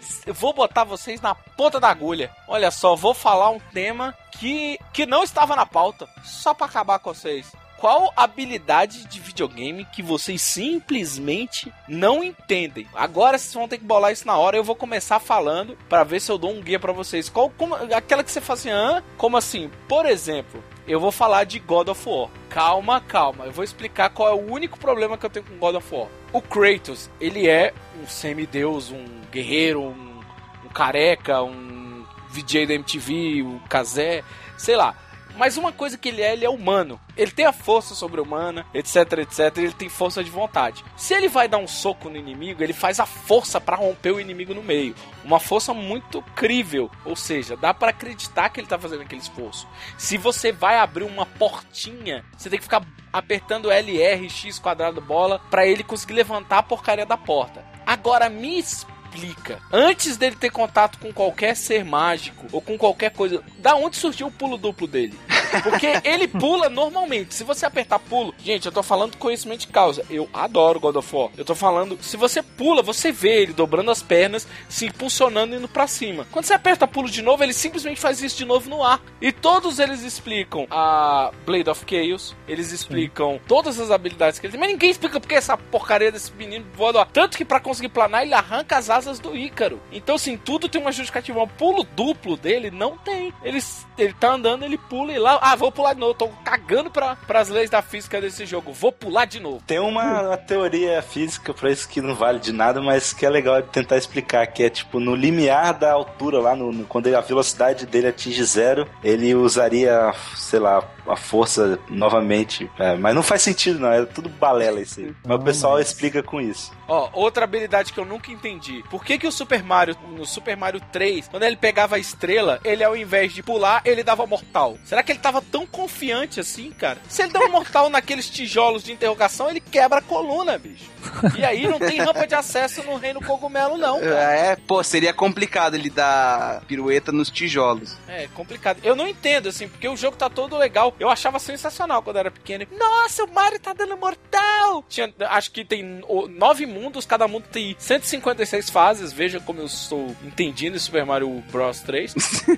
Speaker 2: na ponta da agulha. Olha só, vou falar um tema que não estava na pauta, só pra acabar com vocês. Qual habilidade de videogame que vocês simplesmente não entendem? Agora vocês vão ter que bolar isso na hora. Eu vou começar falando pra ver se eu dou um guia pra vocês. Aquela que você fala assim, como assim? Por exemplo, eu vou falar de God of War. Calma. Eu vou explicar qual é o único problema que eu tenho com God of War. O Kratos, ele é um semideus, um guerreiro, um careca, um VJ da MTV, um Kazé, sei lá. Mas uma coisa que ele é humano. Ele tem a força sobre-humana, etc. Ele tem força de vontade. Se ele vai dar um soco no inimigo, ele faz a força pra romper o inimigo no meio. Uma força muito crível. Ou seja, dá pra acreditar que ele tá fazendo aquele esforço. Se você vai abrir uma portinha, você tem que ficar apertando LR, X, quadrado, bola, pra ele conseguir levantar a porcaria da porta. Agora me explica. Antes dele ter contato com qualquer ser mágico ou com qualquer coisa, da onde surgiu o pulo duplo dele? Porque ele pula normalmente. Se você apertar pulo, gente, eu tô falando conhecimento de causa. Eu adoro God of War. Eu tô falando, se você pula, você vê ele dobrando as pernas, se impulsionando e indo pra cima. Quando você aperta pulo de novo, ele simplesmente faz isso de novo no ar. E todos eles explicam a Blade of Chaos, eles explicam todas as habilidades que ele tem, mas ninguém explica porque essa porcaria desse menino voa do ar. Tanto que pra conseguir planar, ele arranca as asas do Ícaro. Então, assim, tudo tem uma justificativa. O pulo duplo dele não tem. Ele tá andando, ele pula e lá... vou pular de novo. Tô cagando pras leis da física desse jogo. Vou pular de novo.
Speaker 5: Tem uma teoria física pra isso que não vale de nada, mas que é legal de tentar explicar, que é tipo, no limiar da altura lá, quando a velocidade dele atinge 0, ele usaria, sei lá, a força novamente. Mas não faz sentido, não. É tudo balela isso aí. Mas o pessoal explica com isso.
Speaker 2: Outra habilidade que eu nunca entendi. Por que o Super Mario, no Super Mario 3, quando ele pegava a estrela, ele ao invés de pular, ele dava mortal? Será que ele tava tão confiante assim, cara? Se ele der um mortal naqueles tijolos de interrogação, ele quebra a coluna, bicho. E aí não tem rampa de acesso no Reino Cogumelo, não, cara.
Speaker 4: Seria complicado ele dar pirueta nos tijolos.
Speaker 2: É, complicado. Eu não entendo, assim, porque o jogo tá todo legal. Eu achava sensacional quando era pequeno. Nossa, o Mario tá dando mortal! Acho que tem 9 mundos, cada mundo tem 156 fases. Veja como eu estou entendendo em Super Mario Bros 3.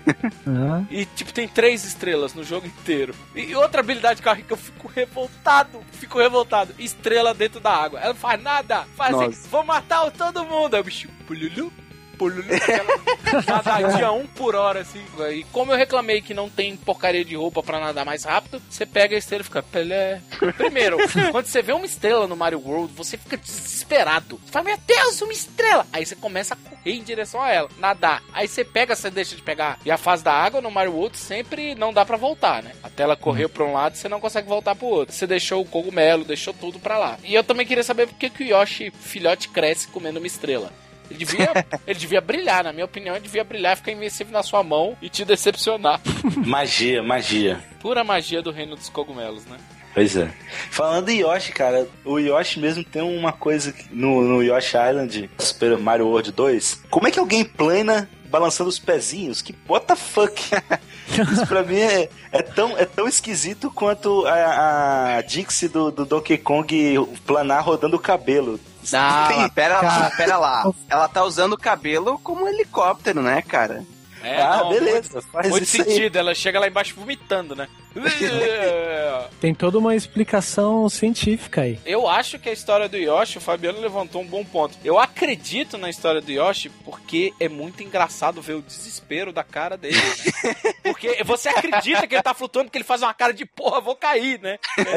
Speaker 2: E, tipo, tem 3 estrelas no jogo inteiro. E outra habilidade que eu fico revoltado. Estrela dentro da água. Ela não faz nada. Faz assim, vou matar todo mundo. Aí o bicho, pululu, nadadinha 1 por hora, assim. E como eu reclamei que não tem porcaria de roupa pra nadar mais rápido, você pega a estrela e fica, Pelé. Primeiro, quando você vê uma estrela no Mario World, você fica desesperado. Você fala, meu Deus, uma estrela! Aí você começa a correr em direção a ela, nadar. Aí você pega, você deixa de pegar. E a fase da água no Mario World sempre não dá pra voltar, né? Até ela correu pra um lado, você não consegue voltar pro outro. Você deixou o cogumelo, deixou tudo pra lá. E eu também queria saber por que o Yoshi, filhote, cresce comendo uma estrela. Ele devia brilhar, na minha opinião, ele devia brilhar, ficar invencível na sua mão e te decepcionar.
Speaker 5: Magia.
Speaker 2: Pura magia do reino dos cogumelos, né?
Speaker 5: Pois é. Falando em Yoshi, cara, o Yoshi mesmo tem uma coisa no Yoshi Island, Super Mario World 2. Como é que alguém plana balançando os pezinhos? Que what the fuck? Isso pra mim é tão esquisito quanto a Dixie do Donkey Kong planar rodando o cabelo.
Speaker 4: Não, pera lá. Ela tá usando o cabelo como um helicóptero, né, cara?
Speaker 5: Beleza.
Speaker 2: Muito sentido, ela chega lá embaixo vomitando, né?
Speaker 3: Tem toda uma explicação científica aí.
Speaker 2: Eu acho que a história do Yoshi, o Fabiano levantou um bom ponto. Eu acredito na história do Yoshi porque é muito engraçado ver o desespero da cara dele, né? Porque você acredita que ele tá flutuando porque ele faz uma cara de porra, vou cair, né?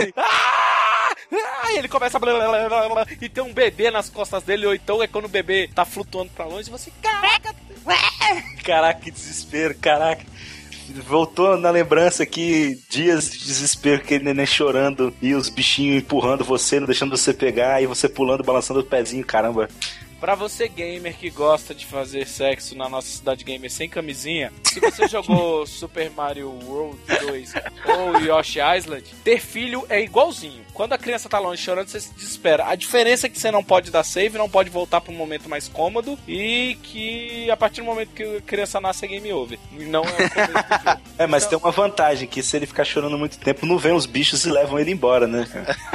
Speaker 2: Ele começa a e tem um bebê nas costas dele, ou então é quando o bebê tá flutuando pra longe e você,
Speaker 5: caraca, que desespero, caraca. Voltou na lembrança aqui dias de desespero, aquele neném chorando e os bichinhos empurrando você, não deixando você pegar, e você pulando, balançando o pezinho, caramba.
Speaker 2: Pra você gamer que gosta de fazer sexo na nossa cidade gamer sem camisinha, se você jogou Super Mario World 2 ou Yoshi Island, ter filho é igualzinho. Quando a criança tá longe chorando, você se desespera. A diferença é que você não pode dar save, não pode voltar pra um momento mais cômodo, e que a partir do momento que a criança nasce é game over. Não é o começo do jogo.
Speaker 5: Mas tem uma vantagem, que se ele ficar chorando muito tempo, não vem os bichos e levam ele embora, né?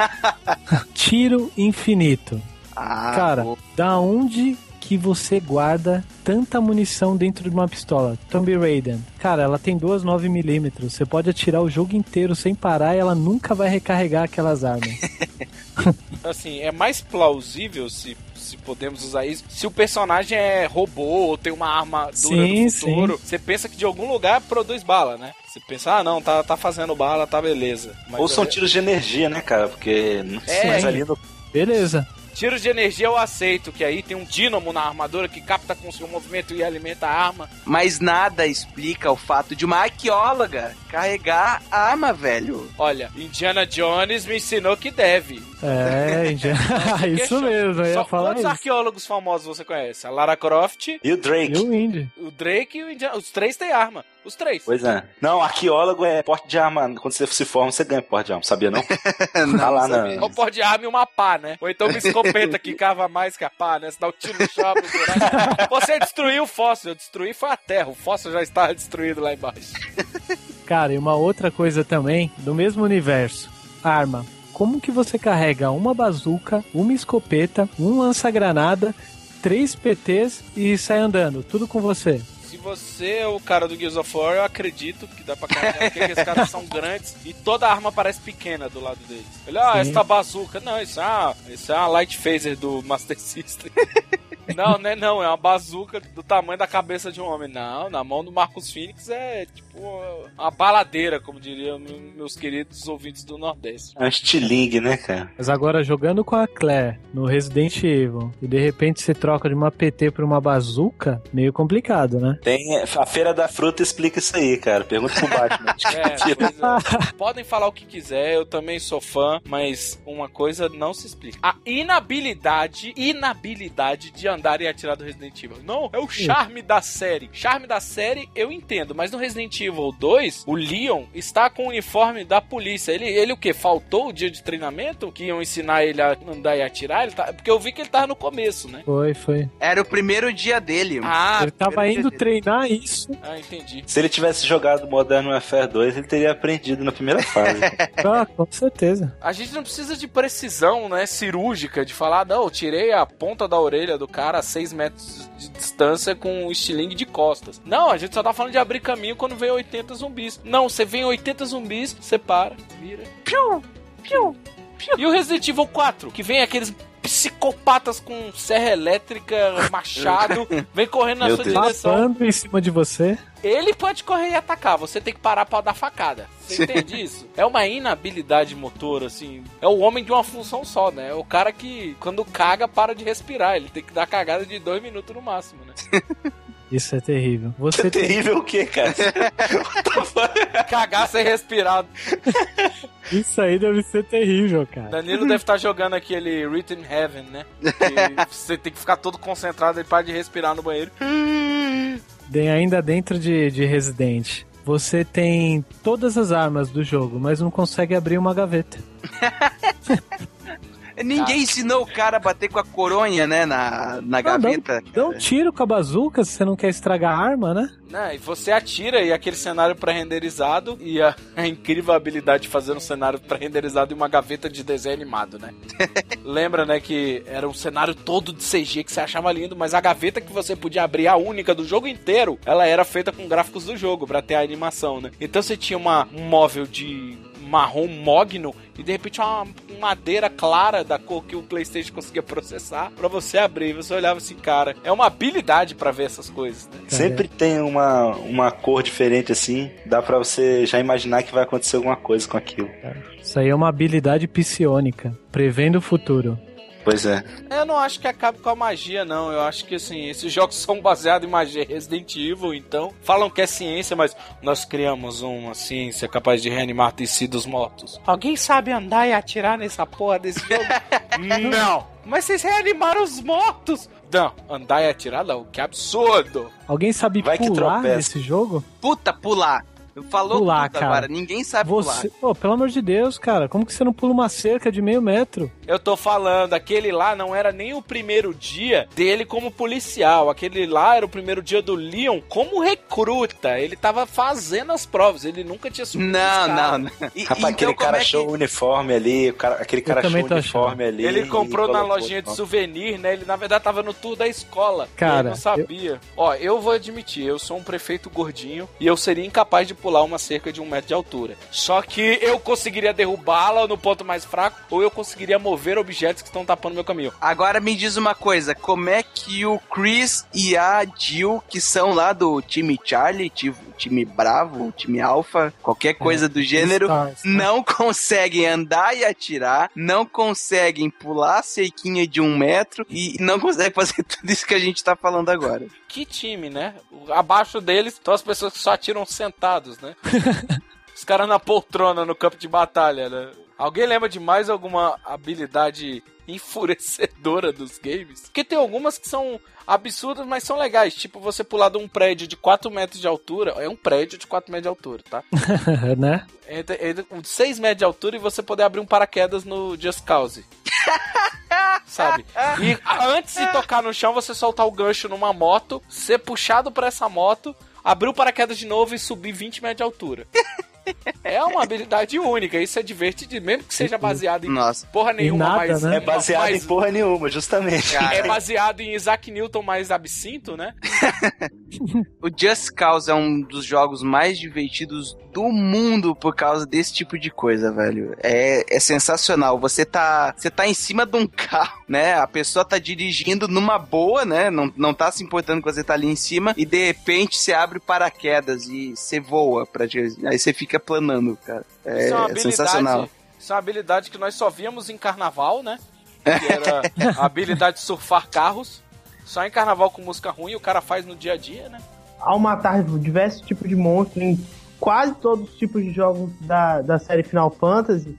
Speaker 3: Tiro infinito. Cara, da onde que você guarda tanta munição dentro de uma pistola? Tomb Raider. Cara, ela tem 2 9mm. Você pode atirar o jogo inteiro sem parar e ela nunca vai recarregar aquelas armas.
Speaker 2: Assim, é mais plausível, se podemos usar isso, se o personagem é robô ou tem uma arma dura do futuro. Sim. Você pensa que de algum lugar produz bala, né? Você pensa, não, tá fazendo bala, tá beleza. Mas
Speaker 5: ou são tiros de energia, né, cara? Porque não sei ali no...
Speaker 3: Beleza.
Speaker 2: Tiros de energia eu aceito, que aí tem um dínamo na armadura que capta com seu movimento e alimenta a arma.
Speaker 4: Mas nada explica o fato de uma arqueóloga carregar a arma, velho.
Speaker 2: Olha, Indiana Jones me ensinou que deve.
Speaker 3: Isso mesmo, eu ia falar
Speaker 2: quantos
Speaker 3: isso.
Speaker 2: arqueólogos famosos você conhece? A Lara Croft
Speaker 5: e o Drake.
Speaker 3: E o Indy.
Speaker 2: O Drake e o Indiana. Os 3 têm arma. Os 3.
Speaker 5: Pois é. Não, arqueólogo é porte de arma. Quando você se forma, você ganha porte de arma. Sabia, não?
Speaker 4: Não, lá, não.
Speaker 2: Ou porte de arma e uma pá, né? Ou então uma escopeta que cava mais que a pá, né? Você dá o tiro no chão, no buraco. Você destruiu o fóssil. Eu destruí foi a terra. O fóssil já estava destruído lá embaixo.
Speaker 3: Cara, e uma outra coisa também, do mesmo universo. Arma. Como que você carrega uma bazuca, uma escopeta, um lança-granada, 3 PTs e sai andando? Tudo com você.
Speaker 2: Se você é o cara do Gears of War, eu acredito que dá pra carregar, porque esses caras são grandes e toda a arma parece pequena do lado deles. Ele, essa bazuca. Não, isso é uma Light Phaser do Master System. Não, é uma bazuca do tamanho da cabeça de um homem. Não, na mão do Marcus Phoenix é tipo uma baladeira, como diriam meus queridos ouvintes do Nordeste.
Speaker 5: É um estilingue, né, cara?
Speaker 3: Mas agora, jogando com a Claire no Resident Evil e de repente você troca de uma PT por uma bazuca, meio complicado, né?
Speaker 5: Tem a Feira da Fruta explica isso aí, cara. Pergunta pro Batman.
Speaker 2: Podem falar o que quiser, eu também sou fã, mas uma coisa não se explica. A inabilidade de andar e atirar do Resident Evil. Não, é o charme da série. Charme da série eu entendo, mas no Resident Evil 2, o Leon está com o uniforme da polícia. Ele o quê? Faltou o dia de treinamento? Que iam ensinar ele a andar e atirar? Porque eu vi que ele tava no começo, né?
Speaker 3: Foi.
Speaker 4: Era o primeiro dia dele.
Speaker 3: Ele tava indo treinar isso.
Speaker 2: Entendi.
Speaker 5: Se ele tivesse jogado Modern Warfare 2, ele teria aprendido na primeira fase.
Speaker 3: Com certeza.
Speaker 2: A gente não precisa de precisão, né, cirúrgica, de falar, não, eu tirei a ponta da orelha do cara a 6 metros de distância com um estilingue de costas. Não, a gente só tá falando de abrir caminho quando vem 80 zumbis. Não, você vem 80 zumbis, você para, vira. Piu, piu, piu. E o Resident Evil 4, que vem aqueles psicopatas com serra elétrica, machado, vem correndo na sua direção.
Speaker 3: Passando em cima de você.
Speaker 2: Ele pode correr e atacar, você tem que parar pra dar facada. Você entende isso? É uma inabilidade motor, assim. É o homem de uma função só, né? É o cara que, quando caga, para de respirar. Ele tem que dar cagada de 2 minutos no máximo, né?
Speaker 3: Isso é terrível. Você
Speaker 5: é terrível o quê, cara?
Speaker 2: Cagar sem respirar.
Speaker 3: Isso aí deve ser terrível, cara.
Speaker 2: Danilo deve estar jogando aquele Written Heaven, né? Que você tem que ficar todo concentrado e para de respirar no banheiro.
Speaker 3: Ainda dentro de Resident, você tem todas as armas do jogo, mas não consegue abrir uma gaveta.
Speaker 4: Ninguém ensinou o cara a bater com a coronha, né, na gaveta.
Speaker 3: Dá um tiro com a bazuca se você não quer estragar a arma, né?
Speaker 2: Não, e você atira e aquele cenário pré-renderizado e a incrível habilidade de fazer um cenário pré-renderizado em uma gaveta de desenho animado, né? Lembra, né, que era um cenário todo de CG que você achava lindo, mas a gaveta que você podia abrir, a única do jogo inteiro, ela era feita com gráficos do jogo, pra ter a animação, né? Então você tinha um móvel de marrom mogno e de repente uma madeira clara da cor que o PlayStation conseguia processar pra você abrir. Você olhava assim, cara, é uma habilidade pra ver essas coisas, né?
Speaker 5: Sempre tem uma cor diferente assim, dá pra você já imaginar que vai acontecer alguma coisa com aquilo.
Speaker 3: Isso aí é uma habilidade psionica, prevendo o futuro.
Speaker 5: Pois é.
Speaker 2: Eu não acho que acabe com a magia, não. Eu acho que, assim, esses jogos são baseados em magia. Resident Evil, então, falam que é ciência, mas nós criamos uma ciência capaz de reanimar tecidos mortos. Alguém sabe andar e atirar nessa porra desse jogo? Não! Mas vocês reanimaram os mortos! Não, andar e atirar não, que absurdo!
Speaker 3: Alguém sabe pular nesse jogo?
Speaker 4: Puta, pular! Falou
Speaker 3: pular,
Speaker 4: tudo agora, ninguém sabe pular.
Speaker 3: Pô, pelo amor de Deus, cara, como que você não pula uma cerca de 0,5 metro?
Speaker 2: Eu tô falando, aquele lá não era nem o primeiro dia dele como policial, aquele lá era o primeiro dia do Leon como recruta, ele tava fazendo as provas, ele nunca tinha subido
Speaker 4: Não.
Speaker 5: E, rapaz, então, aquele cara achou o uniforme ali, aquele cara achou o uniforme ali.
Speaker 2: Ele comprou na lojinha de souvenir, né, ele na verdade tava no tour da escola,
Speaker 3: cara,
Speaker 2: ele não sabia. Ó, eu vou admitir, eu sou um prefeito gordinho e eu seria incapaz de pular uma cerca de 1 metro de altura. Só que eu conseguiria derrubá-la no ponto mais fraco ou eu conseguiria mover objetos que estão tapando meu caminho.
Speaker 4: Agora me diz uma coisa, como é que o Chris e a Jill, que são lá do time Charlie, time Bravo, time Alpha, qualquer coisa do gênero, não conseguem andar e atirar, não conseguem pular a cerquinha de 1 metro e não conseguem fazer tudo isso que a gente tá falando agora.
Speaker 2: Que time, né? Abaixo deles estão as pessoas que só atiram sentados, né? Os caras na poltrona no campo de batalha, né? Alguém lembra de mais alguma habilidade enfurecedora dos games? Porque tem algumas que são absurdas, mas são legais. Tipo, você pular de um prédio de 4 metros de altura. É um prédio de 4 metros de altura, tá?
Speaker 3: Né?
Speaker 2: Entre 6 metros de altura e você poder abrir um paraquedas no Just Cause. Sabe? E antes de tocar no chão, você soltar o gancho numa moto, ser puxado pra essa moto, abrir o paraquedas de novo e subir 20 metros de altura. É uma habilidade única, isso é divertido, mesmo que seja baseado em porra nenhuma,
Speaker 3: nada,
Speaker 2: mas...
Speaker 3: Né?
Speaker 5: É baseado em porra nenhuma, justamente.
Speaker 2: É baseado em Isaac Newton mais absinto, né?
Speaker 4: O Just Cause é um dos jogos mais divertidos do mundo por causa desse tipo de coisa, velho. É sensacional. Você tá em cima de um carro, né? A pessoa tá dirigindo numa boa, né? Não tá se importando que você tá ali em cima e de repente você abre paraquedas e você voa aí você fica planando, cara. É sensacional.
Speaker 2: Isso é uma habilidade que nós só víamos em carnaval, né? Que era a habilidade de surfar carros. Só em carnaval com música ruim, o cara faz no dia a dia, né?
Speaker 6: Ao matar diversos tipos de monstros em quase todos os tipos de jogos da série Final Fantasy,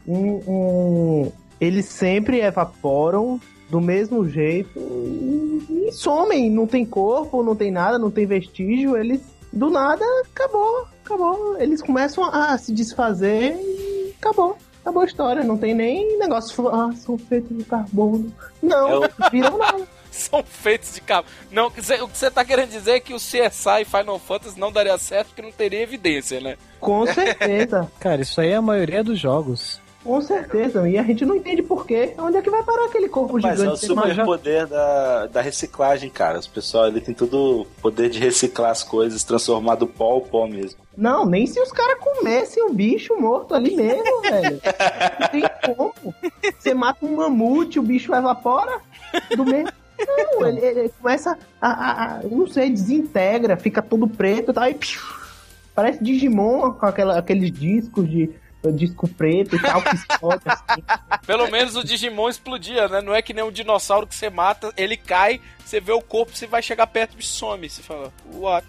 Speaker 6: eles sempre evaporam do mesmo jeito e somem. Não tem corpo, não tem nada, não tem vestígio. Eles, do nada, acabou. Eles começam a se desfazer e acabou a história. Não tem nem negócio, são feitos de carbono. Não, viram nada.
Speaker 2: São feitos de carbono. Não, o que você tá querendo dizer é que o CSI Final Fantasy não daria certo porque não teria evidência, né?
Speaker 6: Com certeza.
Speaker 3: Cara, isso aí é a maioria dos jogos.
Speaker 6: Com certeza, e a gente não entende por quê. Onde é que vai parar aquele corpo gigante?
Speaker 5: Mas é o superpoder da reciclagem, cara. Os pessoal ali tem todo o poder de reciclar as coisas, transformar do pó ao pó mesmo.
Speaker 6: Não, nem se os caras comessem o bicho morto ali mesmo, velho. como? Você mata um mamute, o bicho evapora do meio. Não, ele começa não sei, desintegra, fica todo preto e tal, e parece Digimon com aqueles discos de disco preto e tal, que explode assim.
Speaker 2: Pelo menos o Digimon explodia, né? Não é que nem um dinossauro que você mata, ele cai, você vê o corpo, você vai chegar perto e some. Você fala, what?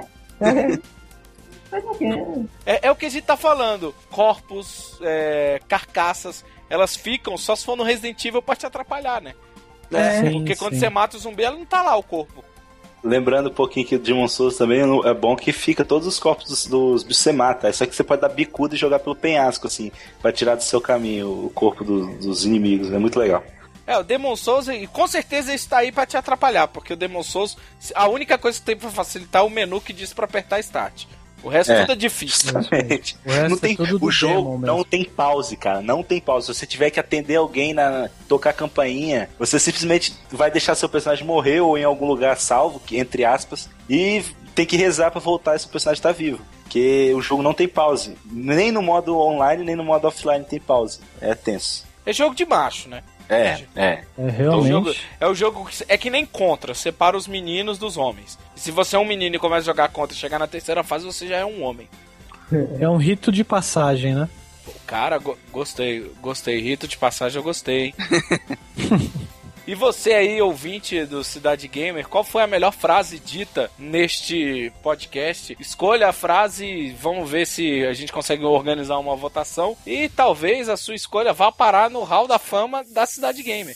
Speaker 2: É o que a gente tá falando. Corpos, carcaças, elas ficam só se for no Resident Evil pra te atrapalhar, né? Porque quando você mata o zumbi, ela não tá lá o corpo.
Speaker 5: Lembrando um pouquinho que o Demon Souls também é bom que fica todos os corpos dos bichos que você mata. Só que você pode dar bicuda e jogar pelo penhasco, assim, pra tirar do seu caminho o corpo dos inimigos. É muito legal.
Speaker 2: O Demon Souls, e com certeza isso tá aí pra te atrapalhar, porque o Demon Souls, a única coisa que tem pra facilitar é o menu que diz pra apertar Start. O resto tudo é difícil.
Speaker 5: Exatamente. O jogo não tem pause, cara. Não tem pause. Se você tiver que atender alguém, tocar a campainha, você simplesmente vai deixar seu personagem morrer ou em algum lugar salvo, entre aspas, e tem que rezar pra voltar e seu personagem tá vivo. Porque o jogo não tem pause. Nem no modo online, nem no modo offline tem pause. É tenso.
Speaker 2: É jogo de macho, né?
Speaker 3: Realmente.
Speaker 2: É o jogo que é que nem Contra, separa os meninos dos homens. E se você é um menino e começa a jogar Contra e chegar na terceira fase, você já é um homem.
Speaker 3: É um rito de passagem, né?
Speaker 2: Cara, gostei. Rito de passagem eu gostei, hein? E você aí, ouvinte do Cidade Gamer, qual foi a melhor frase dita neste podcast? Escolha a frase e vamos ver se a gente consegue organizar uma votação. E talvez a sua escolha vá parar no Hall da Fama da Cidade Gamer.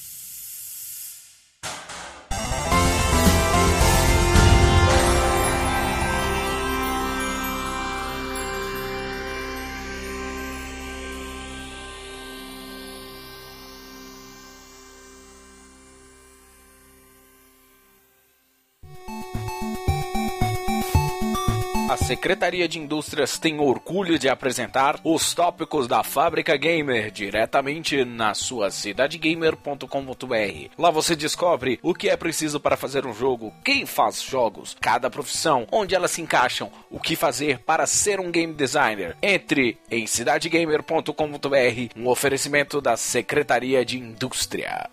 Speaker 2: A Secretaria de Indústrias tem orgulho de apresentar os tópicos da Fábrica Gamer diretamente na sua cidadegamer.com.br. Lá você descobre o que é preciso para fazer um jogo, quem faz jogos, cada profissão, onde elas se encaixam, o que fazer para ser um game designer. Entre em cidadegamer.com.br, um oferecimento da Secretaria de Indústria.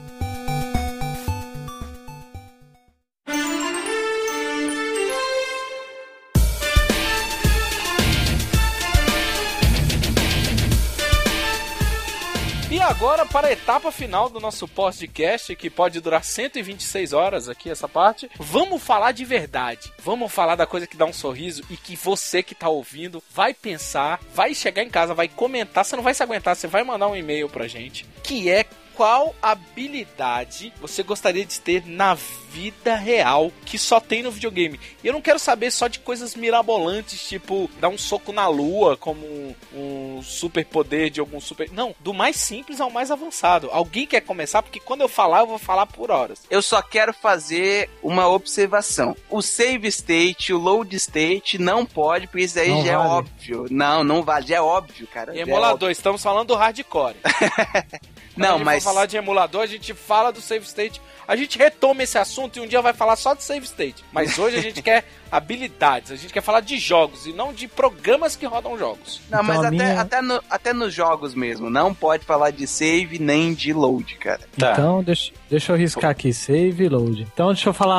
Speaker 2: E agora para a etapa final do nosso podcast, que pode durar 126 horas aqui essa parte, vamos falar de verdade. Vamos falar da coisa que dá um sorriso e que você que tá ouvindo vai pensar, vai chegar em casa, vai comentar, você não vai se aguentar, você vai mandar um e-mail pra gente, que é qual habilidade você gostaria de ter na vida real que só tem no videogame. E eu não quero saber só de coisas mirabolantes, tipo dar um soco na lua como um super poder de algum super... Não, do mais simples ao mais avançado. Alguém quer começar? Porque quando eu falar, eu vou falar por horas.
Speaker 4: Eu só quero fazer uma observação. O save state, o load state não pode, porque isso aí não já vale. É óbvio. Não vale, já é óbvio, cara.
Speaker 2: Emulador, estamos falando do hardcore.
Speaker 4: Não, mas...
Speaker 2: falar de emulador, a gente fala do save state, a gente retoma esse assunto e um dia vai falar só de save state. Mas hoje a gente quer habilidades, a gente quer falar de jogos e não de programas que rodam jogos.
Speaker 4: Não, então, mas até nos jogos mesmo, não pode falar de save nem de load, cara.
Speaker 3: Tá. Então, deixa eu riscar aqui, save e load. Então, deixa eu falar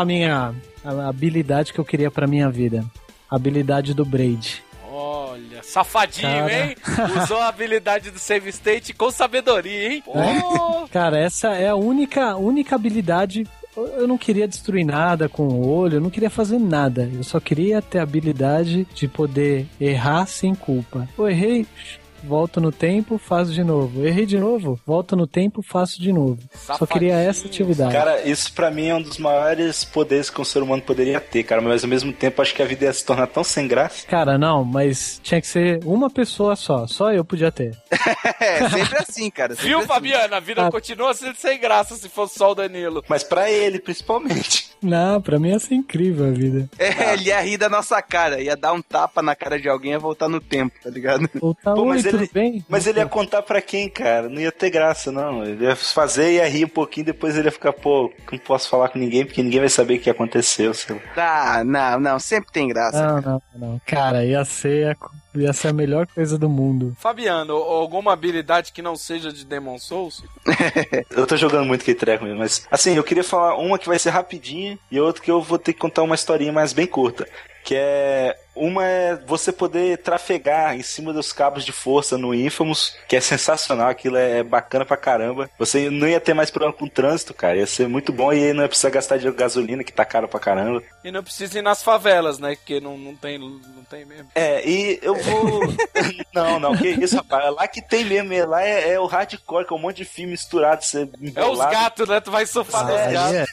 Speaker 3: a habilidade que eu queria pra minha vida. A habilidade do Braid.
Speaker 2: Olha, safadinho, cara. Hein? Usou a habilidade do save state com sabedoria, hein? Oh.
Speaker 3: Cara, essa é a única habilidade. Eu não queria destruir nada com o olho, eu não queria fazer nada. Eu só queria ter a habilidade de poder errar sem culpa. Eu errei, volto no tempo, faço de novo. Errei de novo, volto no tempo, faço de novo. Safadinho. Só queria essa atividade.
Speaker 5: Cara, isso pra mim é um dos maiores poderes que um ser humano poderia ter, cara. Mas ao mesmo tempo acho que a vida ia se tornar tão sem graça.
Speaker 3: Cara, não, mas tinha que ser uma pessoa só eu podia ter.
Speaker 4: É, sempre assim, cara. Sempre
Speaker 2: Viu,
Speaker 4: assim.
Speaker 2: Fabiana? A vida continua sendo sem graça se fosse só o Danilo.
Speaker 5: Mas pra ele, principalmente.
Speaker 3: Não, pra mim ia ser incrível a vida.
Speaker 4: Ele ia rir da nossa cara, ia dar um tapa na cara de alguém e voltar no tempo, tá ligado?
Speaker 3: Voltar, mas tudo bem?
Speaker 5: Mas ele ia contar pra quem, cara? Não ia ter graça, não. Ele ia fazer, ia rir um pouquinho, depois ele ia ficar, não posso falar com ninguém, porque ninguém vai saber o que aconteceu, sei lá.
Speaker 4: Tá, não, sempre tem graça.
Speaker 3: Não. Cara, ia ser Ia ser a melhor coisa do mundo.
Speaker 2: Fabiano, alguma habilidade que não seja de Demon Souls?
Speaker 5: Eu tô jogando muito que treco mesmo, mas assim, eu queria falar uma que vai ser rapidinha e outra que eu vou ter que contar uma historinha mais bem curta. Que é... Uma é você poder trafegar em cima dos cabos de força no Infamous, que é sensacional, aquilo é bacana pra caramba. Você não ia ter mais problema com o trânsito, cara, ia ser muito bom e aí não ia precisar gastar de gasolina, que tá caro pra caramba.
Speaker 2: E não precisa ir nas favelas, né, porque não tem mesmo.
Speaker 5: E eu vou... não, que isso, rapaz, lá que tem mesmo, lá é o hardcore, que é um monte de filme misturado, você embolado.
Speaker 2: É os gatos, né, tu vai surfar nos gatos.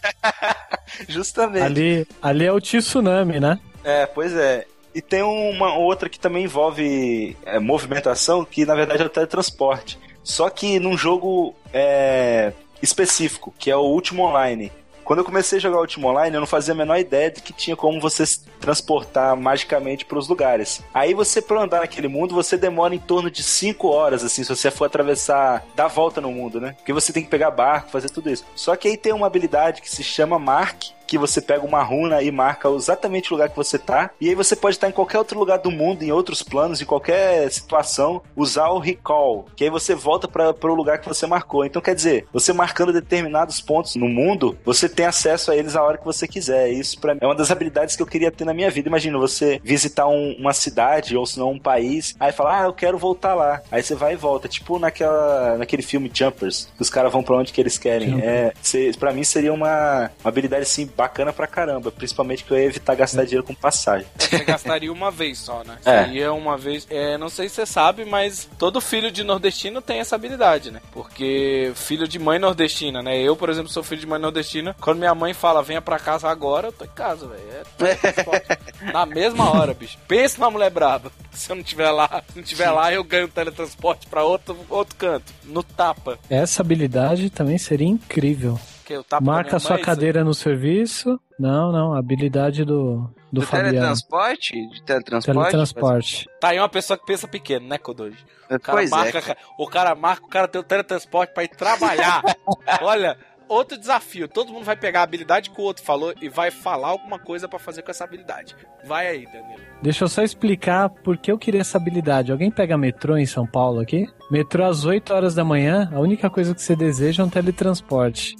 Speaker 5: Justamente.
Speaker 3: Ali é o Tsunami, né?
Speaker 5: Pois é. E tem uma outra que também envolve movimentação, que na verdade é o teletransporte. Só que num jogo específico, que é o Ultima Online. Quando eu comecei a jogar Ultima Online, eu não fazia a menor ideia de que tinha como você se transportar magicamente para os lugares. Aí você, para andar naquele mundo, você demora em torno de 5 horas, assim, se você for atravessar, dar volta no mundo, né? Porque você tem que pegar barco, fazer tudo isso. Só que aí tem uma habilidade que se chama Mark, que você pega uma runa e marca exatamente o lugar que você tá, e aí você pode estar em qualquer outro lugar do mundo, em outros planos, em qualquer situação, usar o recall, que aí você volta para o lugar que você marcou. Então quer dizer, você marcando determinados pontos no mundo, você tem acesso a eles a hora que você quiser. Isso pra mim é uma das habilidades que eu queria ter na minha vida. Imagina você visitar uma cidade, ou se não um país, aí fala, eu quero voltar lá. Aí você vai e volta, tipo naquele filme Jumpers, que os caras vão pra onde que eles querem. Pra mim seria uma habilidade assim, bacana pra caramba, principalmente que eu ia evitar gastar dinheiro com passagem.
Speaker 2: Você gastaria uma vez só, né? Seria uma vez. Não sei se você sabe, mas todo filho de nordestino tem essa habilidade, né? Porque filho de mãe nordestina, né? Eu, por exemplo, sou filho de mãe nordestina. Quando minha mãe fala, venha pra casa agora, eu tô em casa, velho. Na mesma hora, bicho. Pensa numa mulher brava. Se eu não tiver lá, eu ganho teletransporte pra outro canto. No tapa.
Speaker 3: Essa habilidade também seria incrível. Marca sua cadeira no serviço. Não, a habilidade do Fabiano. Teletransporte.
Speaker 2: Tá aí uma pessoa que pensa pequeno, né, Kodoji? O cara tem o teletransporte pra ir trabalhar. Olha, outro desafio. Todo mundo vai pegar a habilidade que o outro falou e vai falar alguma coisa pra fazer com essa habilidade. Vai aí, Danilo.
Speaker 3: Deixa eu só explicar por que eu queria essa habilidade. Alguém pega metrô em São Paulo aqui? Metrô às 8 horas da manhã, a única coisa que você deseja é um teletransporte.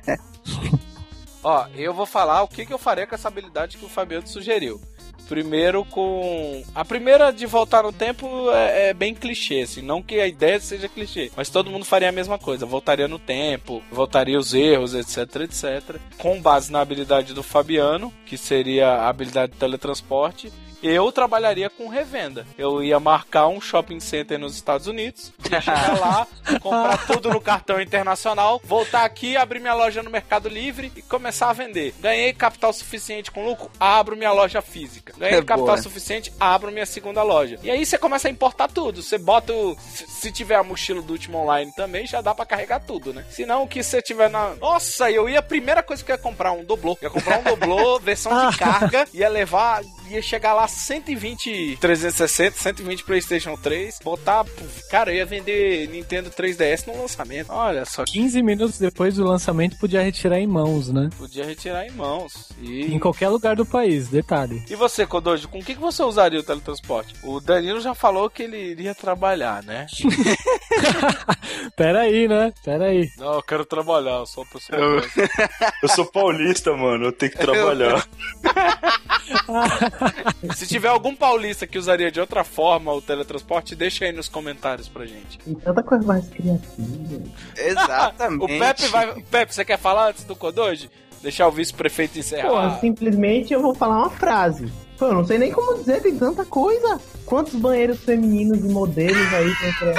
Speaker 2: Eu vou falar o que eu faria com essa habilidade que o Fabiano sugeriu. Primeiro a primeira de voltar no tempo é bem clichê, assim, não que a ideia seja clichê, mas todo mundo faria a mesma coisa, voltaria no tempo, voltaria os erros, etc, com base na habilidade do Fabiano, que seria a habilidade de teletransporte. Eu trabalharia com revenda. Eu ia marcar um shopping center nos Estados Unidos, ia chegar lá, comprar tudo no cartão internacional, voltar aqui, abrir minha loja no Mercado Livre e começar a vender. Ganhei capital suficiente com lucro, abro minha loja física. Ganhei capital suficiente, abro minha segunda loja. E aí você começa a importar tudo. Você bota se tiver a mochila do Ultima Online também, já dá pra carregar tudo, né? Se não, o que você tiver na... Nossa, a primeira coisa que eu ia comprar um doblô. Ia comprar um doblô, versão de carga, ia chegar lá 120 360, 120 PlayStation 3, botar... Cara, eu ia vender Nintendo 3DS no lançamento. Olha só.
Speaker 3: 15 minutos depois do lançamento podia retirar em mãos, né?
Speaker 2: Podia retirar em mãos.
Speaker 3: Em qualquer lugar do país, detalhe.
Speaker 2: E você, Kodoji, com o que você usaria o teletransporte? O Danilo já falou que ele iria trabalhar, né?
Speaker 3: Peraí.
Speaker 2: Não, eu quero trabalhar, eu sou uma pessoa...
Speaker 5: Eu sou paulista, mano, eu tenho que trabalhar.
Speaker 2: Se tiver algum paulista que usaria de outra forma o teletransporte, deixa aí nos comentários pra gente.
Speaker 6: Tem tanta coisa mais criativa.
Speaker 4: Exatamente.
Speaker 2: O Pepe, você quer falar antes do Kodoji? Deixar o vice-prefeito encerrar?
Speaker 6: Simplesmente eu vou falar uma frase. Eu não sei nem como dizer, tem tanta coisa. Quantos banheiros femininos e modelos aí tem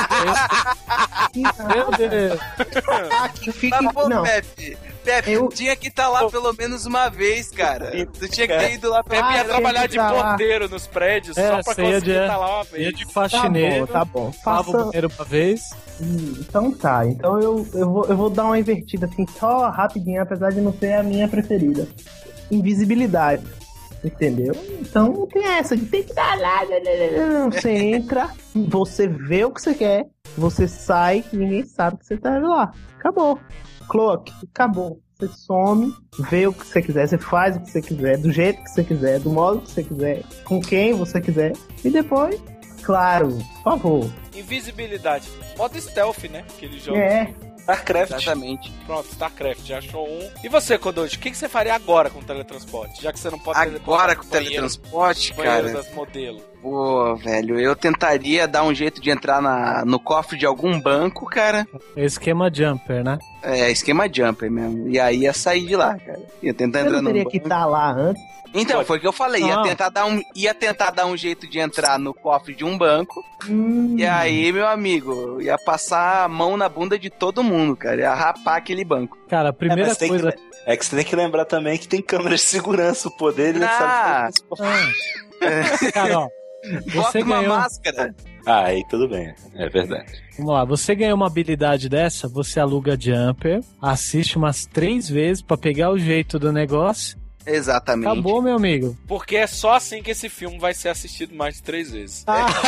Speaker 3: Meu Deus.
Speaker 4: Não. Pepe, tinha que estar lá pelo menos uma vez, cara. Tu tinha que ter ido lá.
Speaker 2: Pepe ia trabalhar de porteiro nos prédios só pra conseguir estar lá uma vez.
Speaker 3: Ia de faxineiro.
Speaker 6: Tá bom.
Speaker 3: Lava o banheiro uma vez.
Speaker 6: Então tá. Então eu vou dar uma invertida assim, só rapidinho, apesar de não ser a minha preferida. Invisibilidade. Entendeu? Então tem essa de tem que dar lá. Você entra, você vê o que você quer você sai e ninguém sabe que você tá lá. Acabou. Cloak, acabou. Você some, vê o que você quiser, você faz o que você quiser, do jeito que você quiser, do modo que você quiser, com quem você quiser. E depois, claro, por favor.
Speaker 2: Invisibilidade. Modo stealth, né? Aquele jogo.
Speaker 5: StarCraft.
Speaker 4: Exatamente.
Speaker 2: Pronto, StarCraft, já achou um. E você, Kodoji, o que você faria agora com o teletransporte? Já que você não pode
Speaker 4: agora com o teletransporte, cara.
Speaker 2: Das modelos.
Speaker 4: Pô, velho, eu tentaria dar um jeito de entrar no cofre de algum banco, cara.
Speaker 3: É esquema jumper, né?
Speaker 4: É, esquema jumper mesmo. E aí ia sair de lá, cara. Ia tentar entrar no banco.
Speaker 6: Teria que estar lá antes.
Speaker 4: Então, foi o que eu falei. Ia tentar dar um jeito de entrar no cofre de um banco. E aí, meu amigo, ia passar a mão na bunda de todo mundo, cara. Ia rapar aquele banco.
Speaker 3: Cara, a primeira coisa...
Speaker 5: É que você tem que lembrar também que tem câmera de segurança. O poder, ele sabe...
Speaker 3: Cara, ó. Você
Speaker 4: bota uma
Speaker 3: ganhou...
Speaker 4: máscara.
Speaker 5: Aí tudo bem, é verdade.
Speaker 3: Vamos lá, você ganhou uma habilidade dessa, você aluga Jumper, assiste umas 3 vezes pra pegar o jeito do negócio.
Speaker 4: Exatamente.
Speaker 3: Acabou, meu amigo.
Speaker 2: Porque é só assim que esse filme vai ser assistido mais de 3 vezes.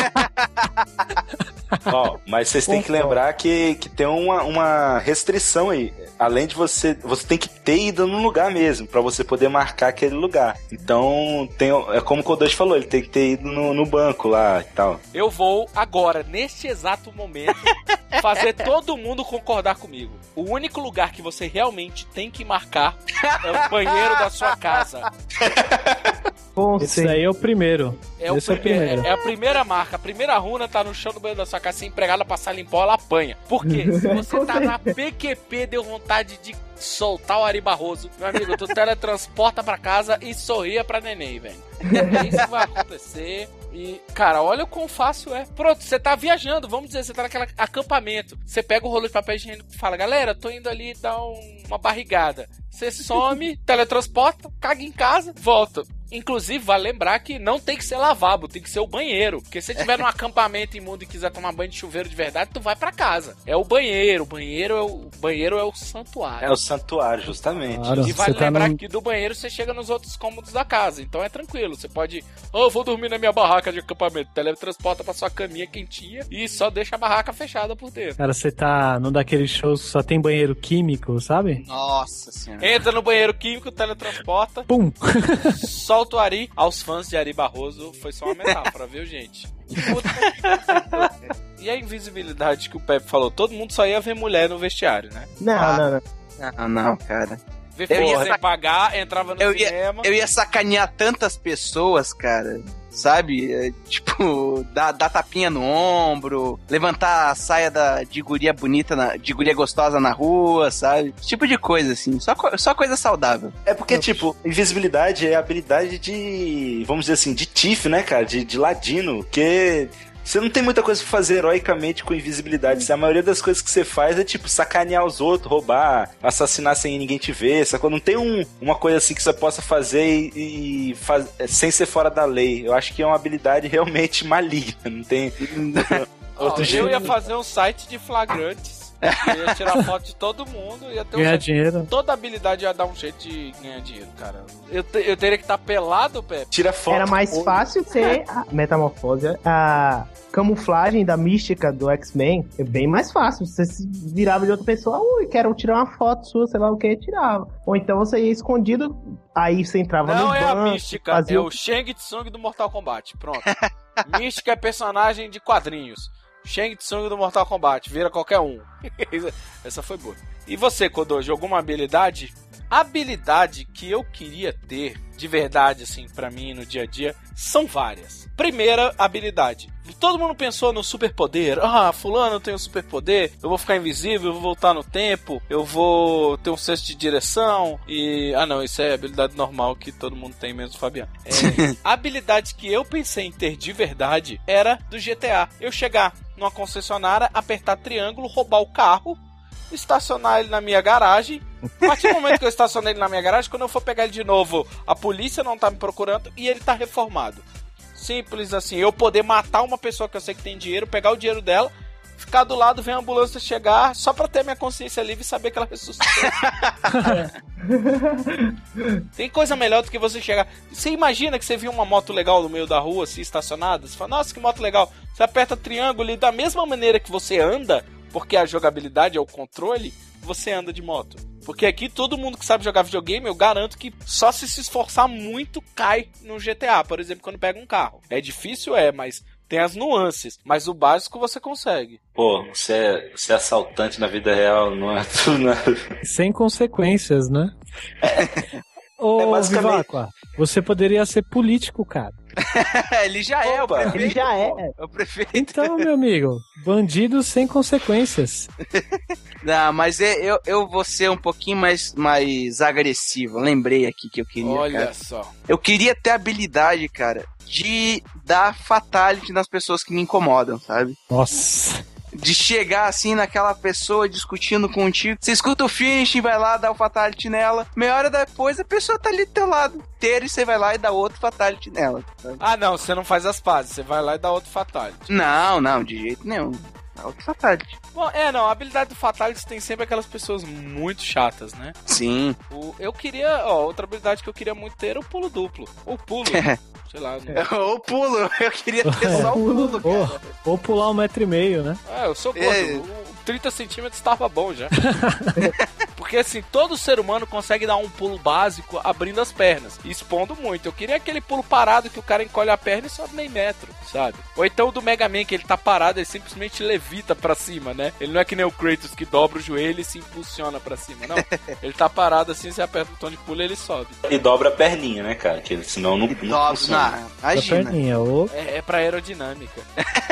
Speaker 5: Ó, mas vocês têm que lembrar que tem uma restrição aí. Além de você tem que ter ido no lugar mesmo, pra você poder marcar aquele lugar. Então, é como o Kodoji falou, ele tem que ter ido no banco lá e tal.
Speaker 2: Eu vou agora, neste exato momento, fazer todo mundo concordar comigo. O único lugar que você realmente tem que marcar é o banheiro da sua casa.
Speaker 3: Esse daí é o primeiro.
Speaker 2: É a primeira marca. A primeira runa tá no chão do banheiro da sua casa. Se a empregada passar limpar, ela apanha. Por quê? Se você tá na PQP, deu vontade de soltar o Ari Barroso, meu amigo, tu teletransporta pra casa e sorria pra neném, velho. Isso vai acontecer. E, cara, olha o quão fácil é. Pronto, você tá viajando, vamos dizer, você tá naquele acampamento. Você pega o rolo de papel higiênico e fala, galera, tô indo ali dar uma barrigada. Você some, teletransporta, caga em casa, volta. Inclusive, vale lembrar que não tem que ser lavabo, tem que ser o banheiro. Porque se você tiver num acampamento imundo e quiser tomar banho de chuveiro de verdade, tu vai pra casa. É o banheiro. O banheiro é o santuário.
Speaker 5: É o santuário, justamente.
Speaker 3: Claro,
Speaker 2: e vale lembrar que do banheiro você chega nos outros cômodos da casa. Então é tranquilo. Você pode... eu vou dormir na minha barraca de acampamento. Teletransporta pra sua caminha quentinha e só deixa a barraca fechada por dentro.
Speaker 3: Cara, você tá num daqueles shows que só tem banheiro químico, sabe?
Speaker 4: Nossa senhora.
Speaker 2: Entra no banheiro químico, teletransporta.
Speaker 3: Pum!
Speaker 2: Solta o Ari. Aos fãs de Ari Barroso, foi só uma metáfora, viu, gente? E a invisibilidade que o Pepe falou? Todo mundo só ia ver mulher no vestiário, né?
Speaker 4: Não, cara.
Speaker 2: Ver porra, sem pagar, entrava no cinema.
Speaker 4: Eu ia sacanear tantas pessoas, cara. Sabe? Tipo, dar tapinha no ombro, levantar a saia de guria bonita, de guria gostosa na rua, sabe? Esse tipo de coisa, assim. Só coisa saudável.
Speaker 5: É porque, tipo, invisibilidade é a habilidade de, vamos dizer assim, de Tiff, né, cara? De ladino, que... Você não tem muita coisa pra fazer heroicamente com invisibilidade. A maioria das coisas que você faz é tipo sacanear os outros, roubar, assassinar sem ninguém te ver, sacou? Não tem uma coisa assim que você possa fazer sem ser fora da lei. Eu acho que é uma habilidade realmente maligna. Não tem outro jeito.
Speaker 2: Eu ia fazer um site de flagrantes. Eu ia tirar foto de todo mundo, ia ter
Speaker 3: ganhar dinheiro.
Speaker 2: Toda habilidade ia dar um jeito de ganhar dinheiro, cara. Eu teria que estar pelado, Pepe.
Speaker 5: Tira foto.
Speaker 6: Era mais fácil ter a metamorfose. A camuflagem da mística do X-Men é bem mais fácil. Você se virava de outra pessoa, quero tirar uma foto sua, sei lá o que, tirava. Ou então você ia escondido, aí você entrava no banco. Não é a mística,
Speaker 2: é o Shang Tsung do Mortal Kombat. Pronto. Mística é personagem de quadrinhos. Shang Tsung do Mortal Kombat, vira qualquer um. Essa foi boa. E você, Kodoji, alguma habilidade? Habilidade que eu queria ter, de verdade, assim, pra mim no dia a dia, são várias. Primeira habilidade. Todo mundo pensou no superpoder. Fulano tem um superpoder, eu vou ficar invisível, eu vou voltar no tempo, eu vou ter um senso de direção e... não, isso é habilidade normal que todo mundo tem, menos o Fabiano. A habilidade que eu pensei em ter de verdade era do GTA. Eu chegar numa concessionária, apertar triângulo, roubar o carro, estacionar ele na minha garagem. A partir do momento que eu estacionei ele na minha garagem, quando eu for pegar ele de novo, a polícia não tá me procurando e ele tá reformado. Simples assim, eu poder matar uma pessoa que eu sei que tem dinheiro, pegar o dinheiro dela, ficar do lado, vem a ambulância chegar, só pra ter minha consciência livre e saber que ela ressuscitou. Tem coisa melhor do que você chegar... Você imagina que você viu uma moto legal no meio da rua, assim, estacionada? Você fala, nossa, que moto legal. Você aperta triângulo e da mesma maneira que você anda, porque a jogabilidade é o controle, você anda de moto. Porque aqui todo mundo que sabe jogar videogame, eu garanto que só se esforçar muito cai no GTA, por exemplo, quando pega um carro. É difícil, mas tem as nuances. Mas o básico você consegue.
Speaker 5: Pô, você é assaltante na vida real, não é tudo nada.
Speaker 3: Sem consequências, né? Ô,
Speaker 5: basicamente...
Speaker 3: Viváqua, você poderia ser político, cara.
Speaker 4: Ele já é, o prefeito.
Speaker 6: Ele já é.
Speaker 4: O prefeito.
Speaker 3: Então, meu amigo, bandido sem consequências.
Speaker 4: Não, mas eu vou ser um pouquinho mais agressivo. Lembrei aqui que eu queria,
Speaker 2: Olha
Speaker 4: cara.
Speaker 2: só.
Speaker 4: Eu queria ter a habilidade, cara, de dar fatality nas pessoas que me incomodam, sabe?
Speaker 3: Nossa.
Speaker 4: De chegar assim naquela pessoa discutindo contigo. Você escuta o finish e vai lá dar o fatality nela. Meia hora depois a pessoa tá ali do teu lado inteiro e você vai lá e dá outro fatality nela. Sabe?
Speaker 2: Ah, não, você não faz as pazes. Você vai lá e dá outro fatality.
Speaker 4: Não, de jeito nenhum. Dá outro fatality.
Speaker 2: Bom, a habilidade do fatality tem sempre aquelas pessoas muito chatas, né?
Speaker 4: Sim.
Speaker 2: Eu queria, outra habilidade que eu queria muito ter era o pulo duplo. Ou pulo. Sei lá.
Speaker 4: Ou pulo. Eu queria ter só o pulo, cara.
Speaker 3: Ou pular 1,5 m, né?
Speaker 2: Eu sou gordo. 30 centímetros estava bom já. Porque assim, todo ser humano consegue dar um pulo básico abrindo as pernas e expondo muito. Eu queria aquele pulo parado que o cara encolhe a perna e sobe meio metro, sabe? Ou então o do Mega Man, que ele tá parado, ele simplesmente levita pra cima, né? Ele não é que nem o Kratos que dobra o joelho e se impulsiona pra cima, não. Ele tá parado assim, você aperta o botão de pulo e ele sobe.
Speaker 5: E dobra a perninha, né, cara? Que senão não funciona.
Speaker 3: Imagina. Perninha,
Speaker 2: É pra aerodinâmica.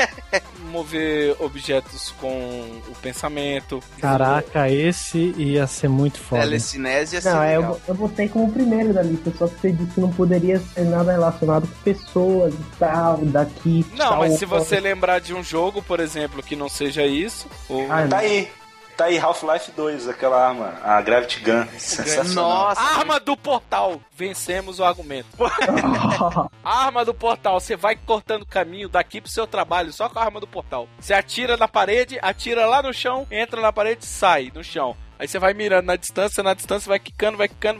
Speaker 2: Mover objetos com o pensamento.
Speaker 3: Caraca, esse ia ser muito foda.
Speaker 4: Telecinese ia ser
Speaker 6: Não,
Speaker 4: legal.
Speaker 6: eu botei como primeiro da lista, só que você disse que não poderia ser nada relacionado com pessoas e tal, daqui.
Speaker 2: Não,
Speaker 6: tal,
Speaker 2: mas se você lembrar de um jogo, por exemplo, que não seja isso...
Speaker 5: Tá aí Half-Life 2, aquela arma, a Gravity Gun. Sensacional.
Speaker 4: Nossa.
Speaker 2: Arma do portal. Vencemos o argumento. Arma do portal. Você vai cortando caminho daqui pro seu trabalho só com a arma do portal. Você atira na parede, atira lá no chão, entra na parede, sai no chão. Aí você vai mirando na distância, vai quicando.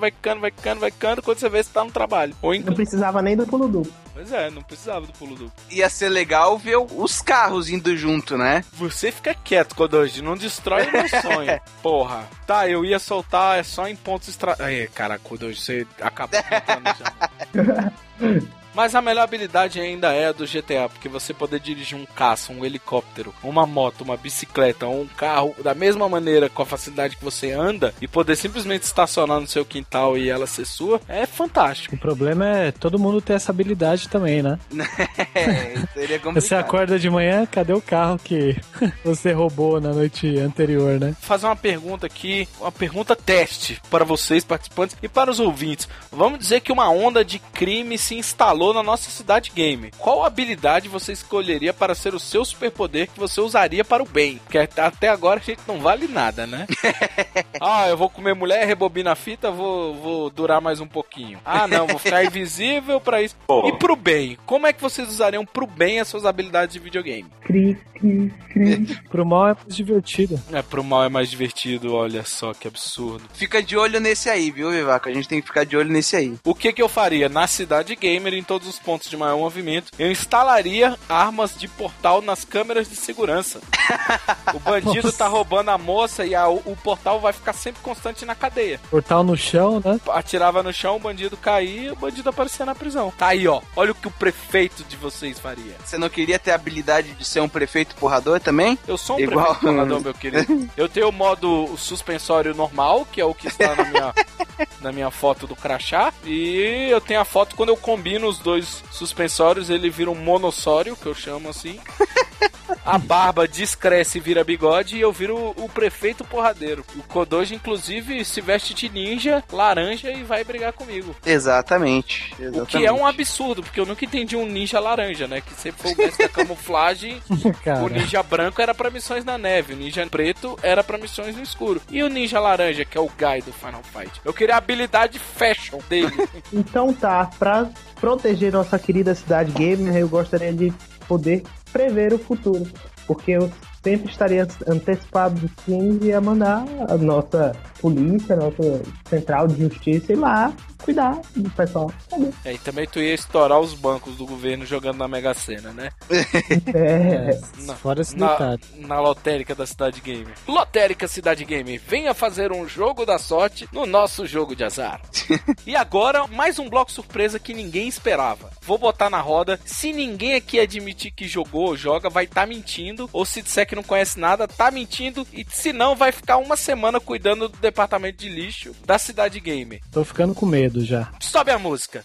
Speaker 2: Quando você vê, você tá no trabalho.
Speaker 6: Não precisava nem do pulo duplo.
Speaker 2: Pois é, não precisava do pulo duplo.
Speaker 4: Ia ser legal ver os carros indo junto, né?
Speaker 2: Você fica quieto, Kodoji, não destrói o meu sonho. Porra. Tá, eu ia soltar só em pontos estratégicos. Cara, Kodoji, você acabou contando já. Mas a melhor habilidade ainda é a do GTA, porque você poder dirigir um caça, um helicóptero, uma moto, uma bicicleta ou um carro da mesma maneira, com a facilidade que você anda, e poder simplesmente estacionar no seu quintal e ela ser sua, é fantástico.
Speaker 3: O problema é todo mundo ter essa habilidade também, né?
Speaker 4: Seria complicado.
Speaker 3: Você acorda de manhã, cadê o carro que você roubou na noite anterior, né?
Speaker 2: Vou fazer uma pergunta aqui, uma pergunta teste para vocês, participantes, e para os ouvintes. Vamos dizer que uma onda de crime se instalou na nossa cidade game. Qual habilidade você escolheria para ser o seu superpoder que você usaria para o bem? Porque até agora a gente não vale nada, né? Eu vou comer mulher, rebobina a fita, vou durar mais um pouquinho. Não, vou ficar invisível para isso. E pro bem? Como é que vocês usariam pro bem as suas habilidades de videogame?
Speaker 3: Pro mal é mais divertido.
Speaker 2: Pro mal é mais divertido, olha só que absurdo.
Speaker 4: Fica de olho nesse aí, viu, Vivaco? A gente tem que ficar de olho nesse aí.
Speaker 2: O que eu faria? Na cidade gamer, em todos os pontos de maior movimento, eu instalaria armas de portal nas câmeras de segurança. O bandido tá roubando a moça e o portal vai ficar sempre constante na cadeia.
Speaker 3: Portal no chão, né?
Speaker 2: Atirava no chão, o bandido caía e o bandido aparecia na prisão. Tá aí, ó. Olha o que o prefeito de vocês faria.
Speaker 4: Você não queria ter a habilidade de ser um prefeito porrador também?
Speaker 2: Eu sou um prefeito porrador, meu querido. Eu tenho o modo suspensório normal, que é o que está na minha foto do crachá. E eu tenho a foto quando eu combino os dois suspensórios, ele vira um monossório, que eu chamo assim. A barba descresce e vira bigode e eu viro o prefeito porradeiro. O Kodoji, inclusive, se veste de ninja, laranja e vai brigar comigo.
Speaker 4: Exatamente.
Speaker 2: O que é um absurdo, porque eu nunca entendi um ninja laranja, né? Que sempre foi o mestre da camuflagem. O ninja branco era pra missões na neve, o ninja preto era pra missões no escuro. E o ninja laranja, que é o Guy do Final Fight? Eu queria a habilidade fashion dele.
Speaker 6: Então tá, pra proteger nossa querida cidade gamer, eu gostaria de poder prever o futuro. porque eu sempre estaria antecipado dos crimes e ia mandar a nossa polícia, a nossa central de justiça ir lá cuidar do pessoal.
Speaker 2: E também tu ia estourar os bancos do governo jogando na Mega Sena, né?
Speaker 3: Fora esse detalhe.
Speaker 2: Na lotérica da Cidade Gamer. Lotérica Cidade Gamer, venha fazer um jogo da sorte no nosso jogo de azar. E agora, mais um bloco surpresa que ninguém esperava. Vou botar na roda. Se ninguém aqui admitir que jogou ou joga, vai estar mentindo. Ou se disser que não conhece nada, tá mentindo. E se não, vai ficar uma semana cuidando do departamento de lixo da Cidade Gamer.
Speaker 3: Tô ficando com medo já.
Speaker 2: Sobe a música.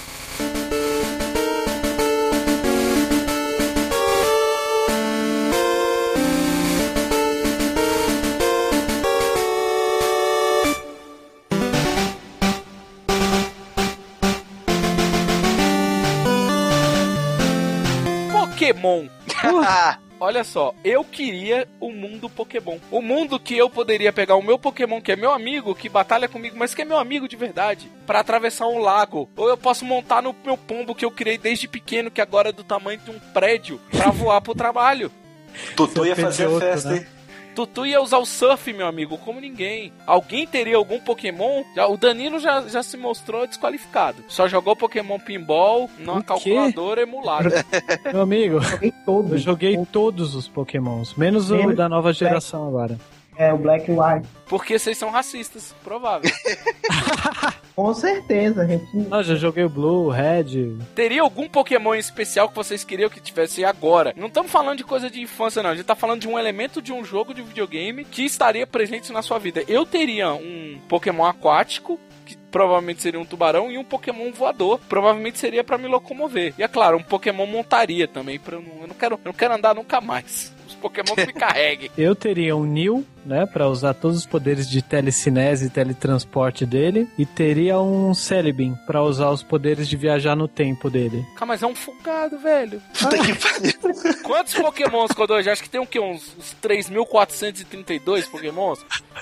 Speaker 2: Pokémon. Olha só, eu queria o mundo Pokémon. O mundo que eu poderia pegar o meu Pokémon, que é meu amigo, que batalha comigo, mas que é meu amigo de verdade, pra atravessar um lago. Ou eu posso montar no meu pombo que eu criei desde pequeno, que agora é do tamanho de um prédio, pra voar pro trabalho.
Speaker 5: Tutu ia fazer festa, hein?
Speaker 2: Tutu ia usar o surf, meu amigo, como ninguém. Alguém teria algum Pokémon? O Danilo já se mostrou desqualificado. Só jogou Pokémon Pinball numa calculadora emulada.
Speaker 3: Meu amigo, eu joguei todos os Pokémons, menos o da nova geração agora.
Speaker 6: É, o Black e White.
Speaker 2: Porque vocês são racistas, provável.
Speaker 6: Com certeza, gente.
Speaker 3: Não, já joguei o Blue, o Red.
Speaker 2: Teria algum Pokémon em especial que vocês queriam que tivesse agora? Não estamos falando de coisa de infância, não. A gente tá falando de um elemento de um jogo de videogame que estaria presente na sua vida. Eu teria um Pokémon aquático, que provavelmente seria um tubarão, e um Pokémon voador, provavelmente seria pra me locomover. E é claro, um Pokémon montaria também, eu não quero andar nunca mais. Os Pokémon que me carreguem.
Speaker 3: Eu teria um Nil, né, pra usar todos os poderes de telecinese e teletransporte dele, e teria um Celebi pra usar os poderes de viajar no tempo dele.
Speaker 2: Cara, mas é um fungado, velho.
Speaker 5: Puta que pariu.
Speaker 2: Quantos Pokémons, Kodoji? Acho que tem o quê? Uns 3.432 Pokémons?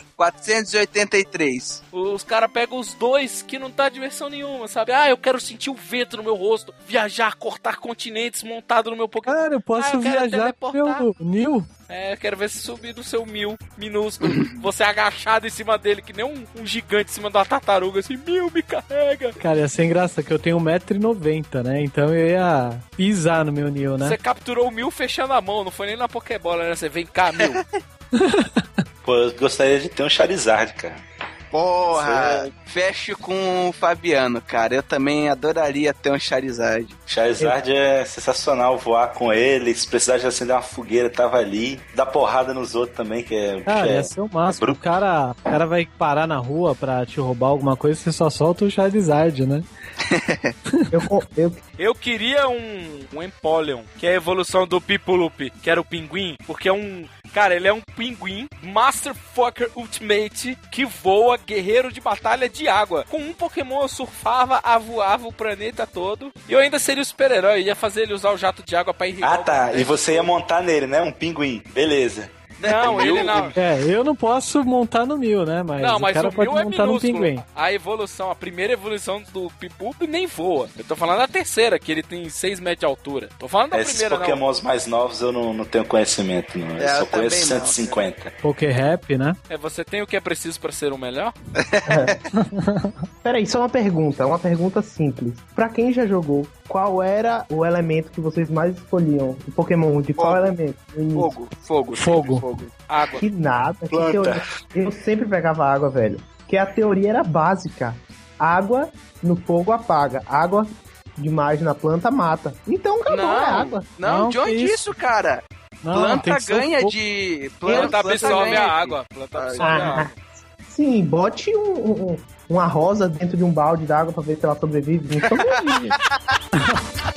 Speaker 4: 483.
Speaker 2: Os caras pegam os dois que não tá diversão nenhuma, sabe? Ah, eu quero sentir o vento no meu rosto, viajar, cortar continentes montado no meu Pokémon.
Speaker 3: Cara, eu posso viajar com meu Nil.
Speaker 2: É, quero ver se subir no seu Mil minúsculo. Você agachado em cima dele, que nem um gigante em cima da tartaruga, assim, Mil, me carrega.
Speaker 3: Cara, ia ser engraçado que eu tenho 1,90 m, né? Então eu ia pisar no meu Nil, né?
Speaker 2: Você capturou o Mil fechando a mão, não foi nem na Pokébola, né? Você vem cá, Mil.
Speaker 5: Pô, eu gostaria de ter um Charizard, cara.
Speaker 4: Porra, feche com o Fabiano, cara. Eu também adoraria ter um Charizard.
Speaker 5: Charizard é sensacional, voar com ele. Se precisar de acender uma fogueira, tava ali. Dar porrada nos outros também, que é...
Speaker 3: Cara, ia ser o máximo. O cara vai parar na rua pra te roubar alguma coisa, você só solta o Charizard, né?
Speaker 2: Eu queria um Empoleon, que é a evolução do Piplup, que era o pinguim, porque é um... Cara, ele é um pinguim Masterfucker Ultimate que voa, guerreiro de batalha de água. Com um Pokémon eu surfava, voava o planeta todo. E eu ainda seria o super-herói, ia fazer ele usar o jato de água pra irrigar.
Speaker 5: Ah, tá. E você ia montar nele, né? Um pinguim. Beleza.
Speaker 2: Não, ele não.
Speaker 3: É, eu não posso montar no Mil, né? Mas
Speaker 2: não, mas
Speaker 3: o cara
Speaker 2: o
Speaker 3: pode
Speaker 2: Mil é
Speaker 3: montar no
Speaker 2: minúsculo.
Speaker 3: pinguim.
Speaker 2: A primeira evolução do Piplup nem voa. Eu tô falando da terceira, que ele tem 6 metros de altura. Tô falando da
Speaker 5: Esses
Speaker 2: primeira,
Speaker 5: Pokémons mais novos eu não tenho conhecimento, não. Eu só conheço 150.
Speaker 3: Pokérap, né?
Speaker 2: Você tem o que é preciso pra ser o melhor?
Speaker 6: Peraí, só uma pergunta simples. Pra quem já jogou, qual era o elemento que vocês mais escolhiam? O Pokémon de qual elemento?
Speaker 4: Fogo.
Speaker 2: Água.
Speaker 6: Que nada. Que teoria. Eu sempre pegava água, velho. Porque a teoria era básica. Água no fogo apaga. Água demais na planta mata. Então acabou, é água.
Speaker 4: Não, de onde isso, cara?
Speaker 3: Não,
Speaker 4: planta ganha de...
Speaker 2: Planta absorve a água. Planta absorve a água.
Speaker 6: Sim, bote uma rosa dentro de um balde d'água pra ver se ela sobrevive. Não sobrevive.